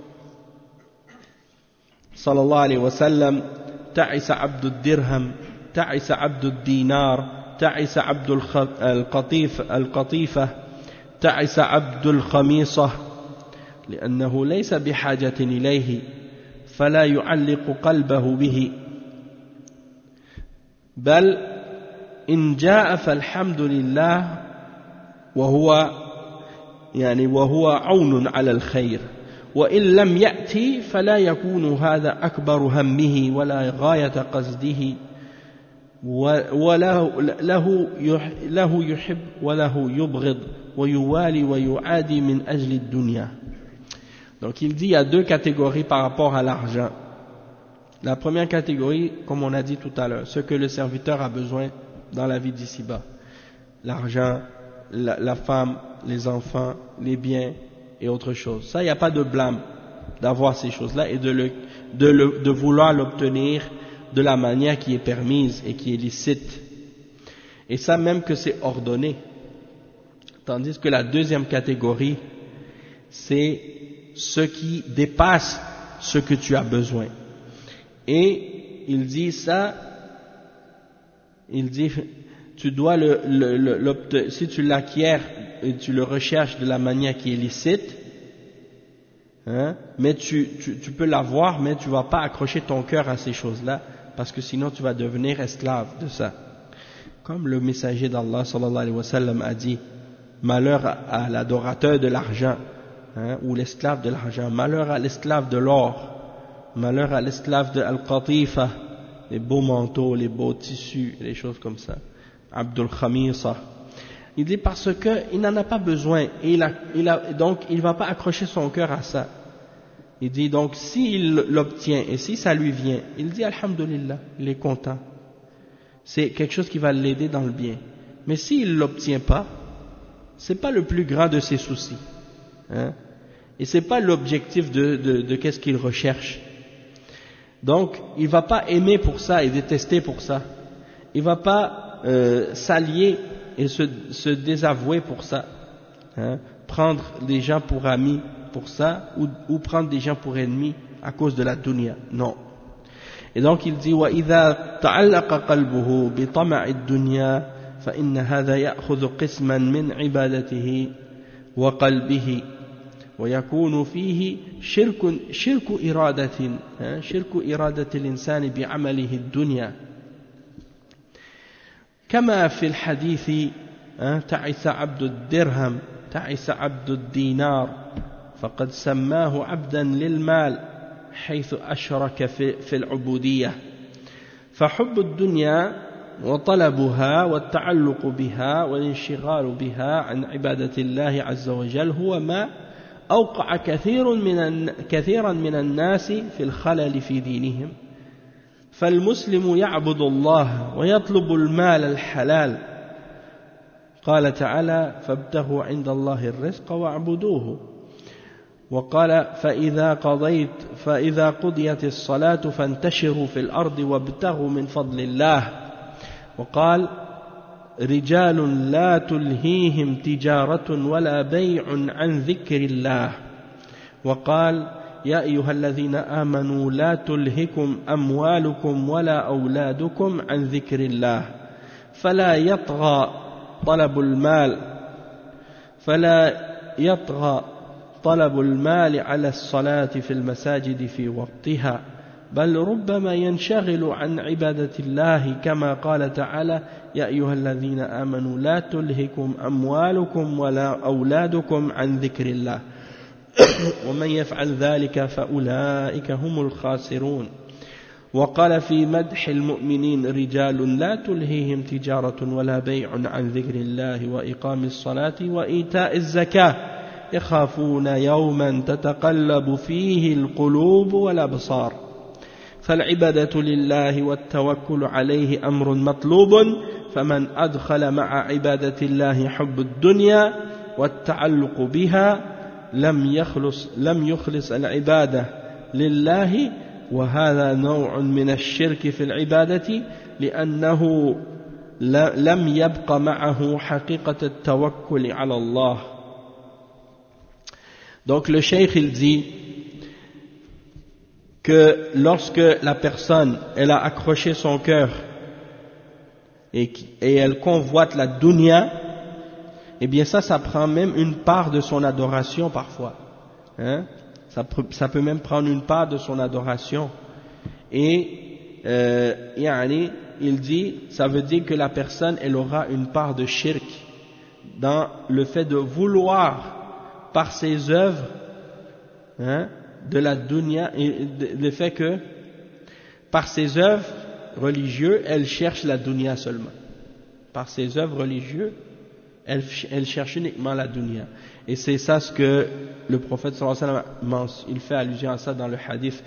صلى الله عليه وسلم: تعس عبد الدرهم، تعس عبد الدينار، تعس عبد القطيفة، تعس عبد الخميصة، لأنه ليس بحاجة إليه فلا يعلق قلبه به، بل إن جاء فالحمد لله وهو عون على الخير، وإن لم يأتي فلا يكون هذا أكبر همه ولا غاية قصده، له يحب وله يبغض ويوالي ويعادي من أجل الدنيا. Donc il dit il y a deux catégories par rapport à l'argent. La première catégorie, comme on a dit tout à l'heure, ce que le serviteur a besoin dans la vie d'ici-bas. L'argent, la femme, les enfants, les biens et autre chose. Ça, il n'y a pas de blâme d'avoir ces choses-là et de vouloir l'obtenir de la manière qui est permise et qui est licite. Et ça même que c'est ordonné. Tandis que la deuxième catégorie, c'est ce qui dépasse ce que tu as besoin. Et il dit ça, il dit, tu dois si tu l'acquiers et tu le recherches de la manière qui est licite, hein, mais tu peux l'avoir, mais tu vas pas accrocher ton cœur à ces choses-là, parce que sinon tu vas devenir esclave de ça. Comme le messager d'Allah sallallahu alayhi wa sallam a dit, malheur à l'adorateur de l'argent, hein, ou l'esclave de l'argent, malheur à l'esclave de l'or, malheur à l'esclave de al-qatifa, les beaux manteaux, les beaux tissus, les choses comme ça, Abdul Khamisa. Il dit parce que il n'en a pas besoin et donc il va pas accrocher son cœur à ça. Il dit donc s'il l'obtient et si ça lui vient, il dit alhamdulillah, il est content. C'est quelque chose qui va l'aider dans le bien. Mais s'il l'obtient pas, c'est pas le plus grand de ses soucis, hein? Et c'est pas l'objectif de qu'est-ce qu'il recherche. Donc il va pas aimer pour ça et détester pour ça. Il va pas s'allier et se désavouer pour ça, hein? Prendre des gens pour amis pour ça ou prendre des gens pour ennemis à cause de la dunya. Non. Et donc il dit وَإِذَا تَعَلَّقَ قَلْبُهُ بِطَمَعِ الدُّنْيَا فَإِنَّ هَذَا يَأْخُذُ قِسْمًا مِنْ عِبَادَتِهِ وَقَلْبِهِ ويكون فيه شرك إرادة الإنسان بعمله الدنيا كما في الحديث تعس عبد الدرهم تعس عبد الدينار فقد سماه عبدا للمال حيث أشرك في العبودية فحب الدنيا وطلبها والتعلق بها والانشغال بها عن عبادة الله عز وجل هو ما أوقع كثيرا من الناس في الخلل في دينهم فالمسلم يعبد الله ويطلب المال الحلال قال تعالى فابتغوا عند الله الرزق واعبدوه وقال فإذا قضيت الصلاة فانتشروا في الأرض وابتغوا من فضل الله وقال رجال لا تلهيهم تجارة ولا بيع عن ذكر الله وقال يا أيها الذين آمنوا لا تلهكم أموالكم ولا أولادكم عن ذكر الله فلا يطغى طلب المال على الصلاة في المساجد في وقتها بل ربما ينشغل عن عبادة الله كما قال تعالى يا أيها الذين آمنوا لا تلهكم أموالكم ولا أولادكم عن ذكر الله ومن يفعل ذلك فأولئك هم الخاسرون وقال في مدح المؤمنين رجال لا تلهيهم تجارة ولا بيع عن ذكر الله وإقام الصلاة وإيتاء الزكاة يخافون يوما تتقلب فيه القلوب والأبصار فالعبادة لله والتوكل عليه أمر مطلوب فمن أدخل مع عبادة الله حب الدنيا والتعلق بها لم يخلص العبادة لله وهذا نوع من الشرك في العبادة لأنه لم يبق معه حقيقة التوكل على الله. Donc le cheikh il dit que lorsque la personne elle a accroché son cœur et elle convoite la dunya, eh bien ça prend même une part de son adoration parfois, hein? Ça peut même prendre une part de son adoration et il dit ça veut dire que la personne elle aura une part de shirk dans le fait de vouloir par ses œuvres, hein, de la dunya, et le fait que par ses œuvres religieuses elle cherche la dunya seulement. Par ses œuvres religieuses elle cherche uniquement la dunya. Et c'est ça ce que le prophète sallallahu alayhi wa sallam, il fait allusion à ça dans le hadith.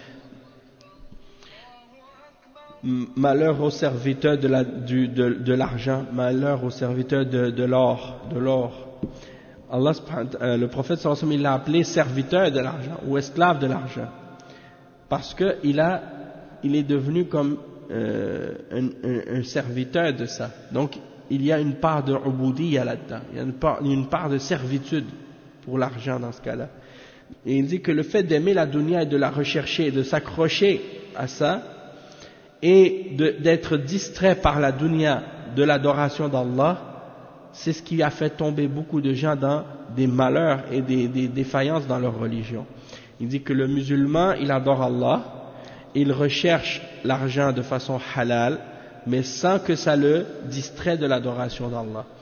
Malheur aux serviteurs de l'argent, malheur aux serviteurs de l'or. Allah, le prophète sallallahu alayhi wa sallam, il l'a appelé serviteur de l'argent ou esclave de l'argent parce que il est devenu comme un serviteur de ça. Donc il y a une part de ubudiyya là-dedans, il y a une part de servitude pour l'argent dans ce cas-là. Et il dit que le fait d'aimer la dunya et de la rechercher, de s'accrocher à ça, et d'être distrait par la dunya de l'adoration d'Allah, c'est ce qui a fait tomber beaucoup de gens dans des malheurs et des défaillances dans leur religion. Il dit que le musulman, il adore Allah, il recherche l'argent de façon halal, mais sans que ça le distrait de l'adoration d'Allah.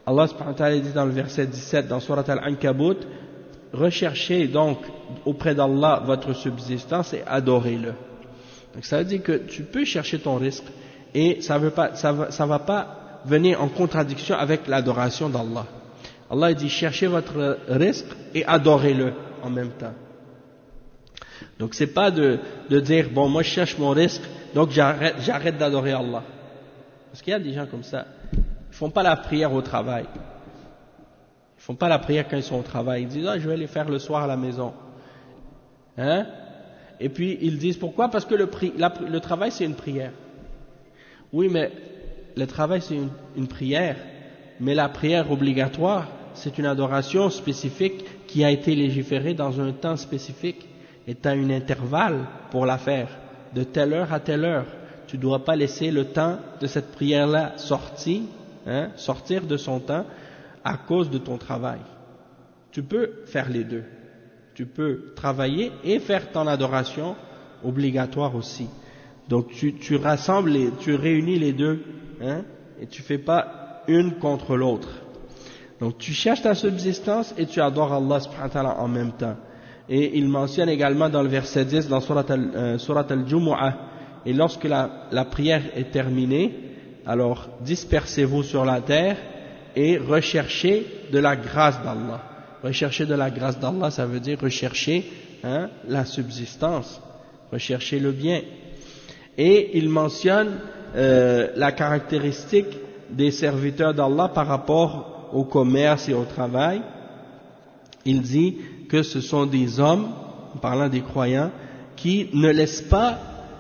Allah subhanahu wa ta'ala dit dans le verset 17 dans Surat Al-Ankabut, recherchez donc auprès d'Allah votre subsistance et adorez-le. Donc ça veut dire que tu peux chercher ton risque et ça va pas venir en contradiction avec l'adoration d'Allah. Allah dit cherchez votre risque et adorez-le en même temps. Donc c'est pas de dire bon moi je cherche mon risque donc j'arrête d'adorer Allah. Parce qu'il y a des gens comme ça, ils font pas la prière au travail. Ils font pas la prière quand ils sont au travail. Ils disent je vais les faire le soir à la maison. Hein? Et puis ils disent pourquoi? Parce que le travail c'est une prière. Oui mais le travail c'est une prière, mais la prière obligatoire c'est une adoration spécifique qui a été légiférée dans un temps spécifique et tu as un intervalle pour la faire, de telle heure à telle heure. Tu ne dois pas laisser le temps de cette prière-là sortir de son temps à cause de ton travail. Tu peux faire les deux. Tu peux travailler et faire ton adoration obligatoire aussi. Donc tu rassembles, tu réunis les deux et tu ne fais pas une contre l'autre. Donc tu cherches ta subsistance et tu adores Allah subhanahu wa ta'ala en même temps. Et il mentionne également dans le verset 10 dans Surat Al-Jumu'ah, et lorsque la prière est terminée, alors dispersez-vous sur la terre et recherchez de la grâce d'Allah. Rechercher de la grâce d'Allah, ça veut dire rechercher la subsistance, rechercher le bien. Et il mentionne la caractéristique des serviteurs d'Allah par rapport au commerce et au travail. Il dit que ce sont des hommes, en parlant des croyants, qui ne laissent pas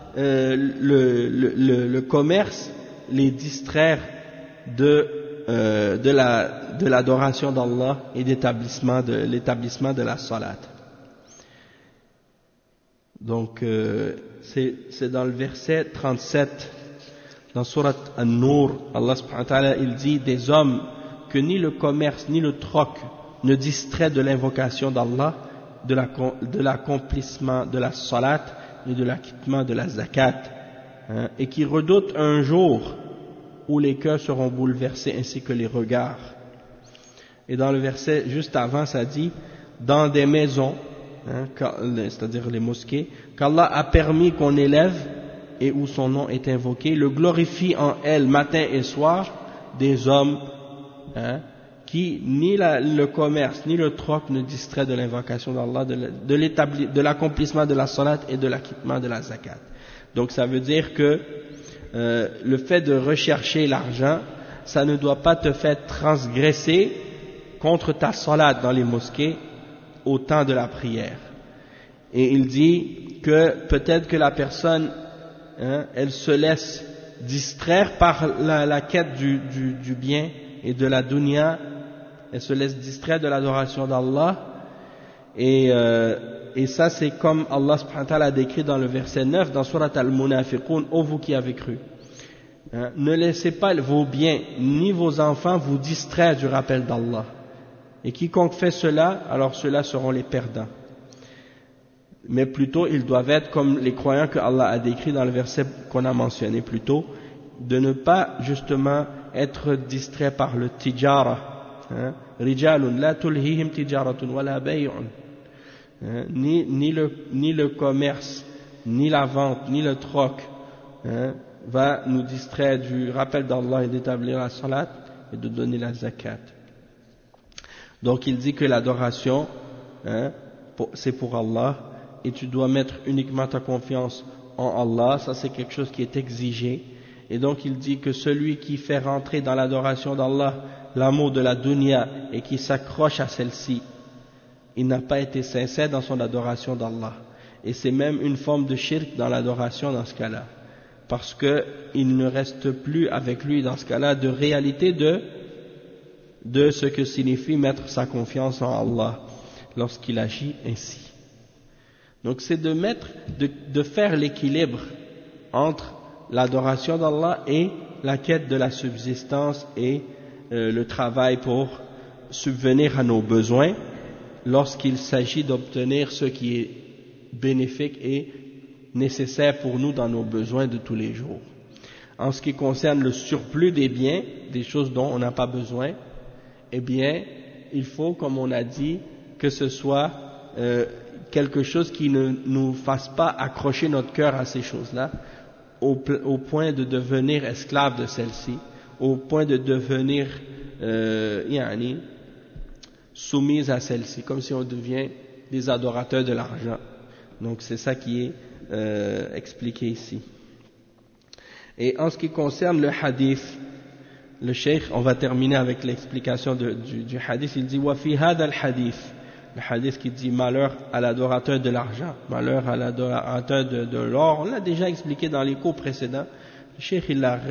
le commerce les distraire de l'adoration d'Allah et l'établissement de la salat. Donc c'est dans le verset 37 dans Surat An-Nur, Allah subhanahu wa ta'ala il dit des hommes que ni le commerce ni le troc ne distrait de l'invocation d'Allah, de l'accomplissement de la salat et de l'acquittement de la zakat, et qui redoutent un jour où les cœurs seront bouleversés ainsi que les regards. Et dans le verset juste avant, ça dit dans des maisons, c'est-à-dire les mosquées, qu'Allah a permis qu'on élève et où son nom est invoqué, le glorifie en elles matin et soir des hommes qui ni le commerce ni le troc ne distrait de l'invocation d'Allah, de l'accomplissement de la salat et de l'acquittement de la zakat. Donc ça veut dire que le fait de rechercher l'argent, ça ne doit pas te faire transgresser contre ta salat dans les mosquées au temps de la prière. Et il dit que peut-être que la personne elle se laisse distraire par la quête du bien et de la dunya, elle se laisse distraire de l'adoration d'Allah, et ça c'est comme Allah subhanahu wa ta'ala a décrit dans le verset 9 dans Surat Al-Munafiqun, ô vous qui avez cru, ne laissez pas vos biens ni vos enfants vous distraire du rappel d'Allah, et quiconque fait cela, alors ceux-là seront les perdants. Mais plutôt ils doivent être comme les croyants que Allah a décrit dans le verset qu'on a mentionné plus tôt, de ne pas justement être distrait par le tijara, rijalun la tulhihim tijaratun wala bay'un, ni le commerce, ni la vente, ni le troc va nous distraire du rappel d'Allah et d'établir la salat et de donner la zakat. Donc il dit que l'adoration c'est pour Allah, et tu dois mettre uniquement ta confiance en Allah, ça c'est quelque chose qui est exigé. Et donc il dit que celui qui fait rentrer dans l'adoration d'Allah l'amour de la dunya et qui s'accroche à celle-ci, il n'a pas été sincère dans son adoration d'Allah. Et c'est même une forme de shirk dans l'adoration dans ce cas-là, parce qu'il ne reste plus avec lui dans ce cas-là de réalité de ce que signifie mettre sa confiance en Allah lorsqu'il agit ainsi. Donc c'est de faire l'équilibre entre l'adoration d'Allah et la quête de la subsistance et le travail pour subvenir à nos besoins lorsqu'il s'agit d'obtenir ce qui est bénéfique et nécessaire pour nous dans nos besoins de tous les jours. En ce qui concerne le surplus des biens, des choses dont on n'a pas besoin, eh bien, il faut, comme on a dit, que ce soit quelque chose qui ne nous fasse pas accrocher notre cœur à ces choses-là, au point de devenir esclave de celles-ci, au point de devenir soumise à celle-ci, comme si on devient des adorateurs de l'argent. Donc c'est ça qui est expliqué ici. Et en ce qui concerne le hadith, le cheikh, on va terminer avec l'explication du hadith. Il dit wa fi hada al-hadith, le hadith qui dit malheur à l'adorateur de l'argent, malheur à l'adorateur de l'or. On l'a déjà expliqué dans les cours précédents. Le cheikh il l'a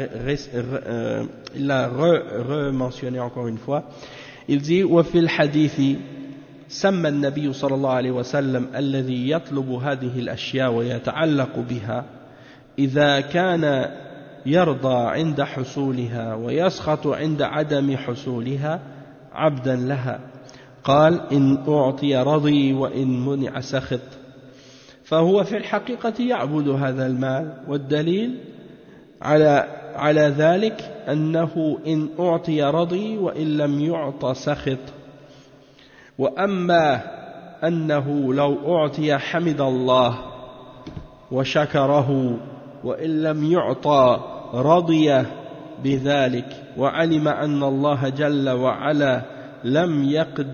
re-mentionné encore une fois. Il dit وفي الحديث سمى النبي صلى الله عليه وسلم الذي يطلب هذه الأشياء ويتعلق بها إذا كان يرضى عند حصولها ويسخط عند عدم حصولها عبدا لها قال إن أعطي رضي وإن منع سخط فهو في الحقيقة يعبد هذا المال والدليل على ذلك أنه إن أعطي رضي وإن لم يعط سخط وأما أنه لو أعطي حمد الله وشكره وإن لم يعطى رضي بذلك وعلم أن الله جل وعلا لم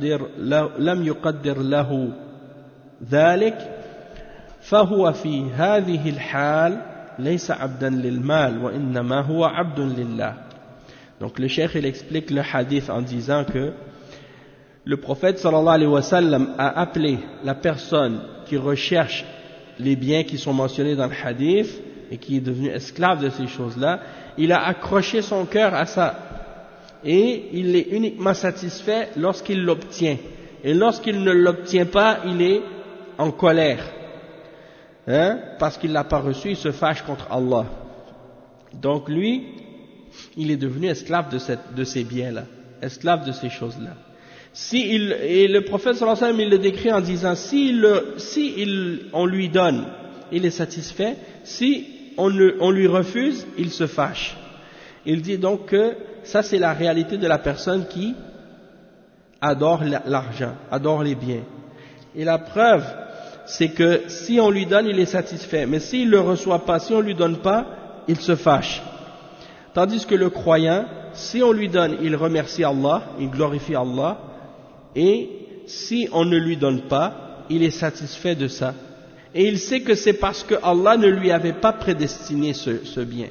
يقدر له ذلك فهو في هذه الحال ليس عبدا للمال وإنما هو عبد لله. Donc le cheikh il explique le hadith en disant que le prophète sallallahu alayhi wa sallam a appelé la personne qui recherche les biens qui sont mentionnés dans le hadith et qui est devenu esclave de ces choses-là, il a accroché son cœur à ça et il est uniquement satisfait lorsqu'il l'obtient, et lorsqu'il ne l'obtient pas il est en colère, parce qu'il l'a pas reçu, il se fâche contre Allah. Donc lui il est devenu esclave de ces biens-là, esclave de ces choses-là. Et le prophète sallallahu alayhi wa sallam il le décrit en disant on lui donne, il est satisfait, si on lui refuse, il se fâche. Il dit donc que ça c'est la réalité de la personne qui adore l'argent, adore les biens. Et la preuve, c'est que si on lui donne, il est satisfait, mais s'il ne le reçoit pas, si on ne lui donne pas, il se fâche. Tandis que le croyant, si on lui donne, il remercie Allah, il glorifie Allah, et si on ne lui donne pas, il est satisfait de ça. Et il sait que c'est parce que Allah ne lui avait pas prédestiné ce bien.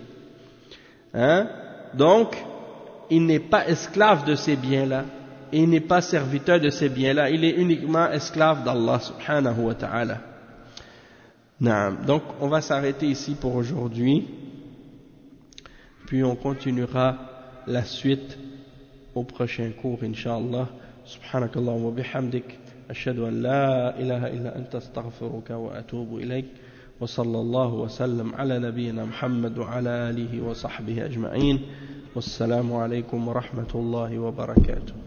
Donc, il n'est pas esclave de ces biens-là, et il n'est pas serviteur de ces biens-là, il est uniquement esclave d'Allah subhanahu wa ta'ala. Donc, on va s'arrêter ici pour aujourd'hui, puis on continuera la suite au prochain cours, incha'Allah. Subhanakallah wa bihamdik. أشهد أن لا إله إلا أنت أستغفرك وأتوب إليك وصلى الله وسلم على نبينا محمد وعلى آله وصحبه أجمعين والسلام عليكم ورحمة الله وبركاته.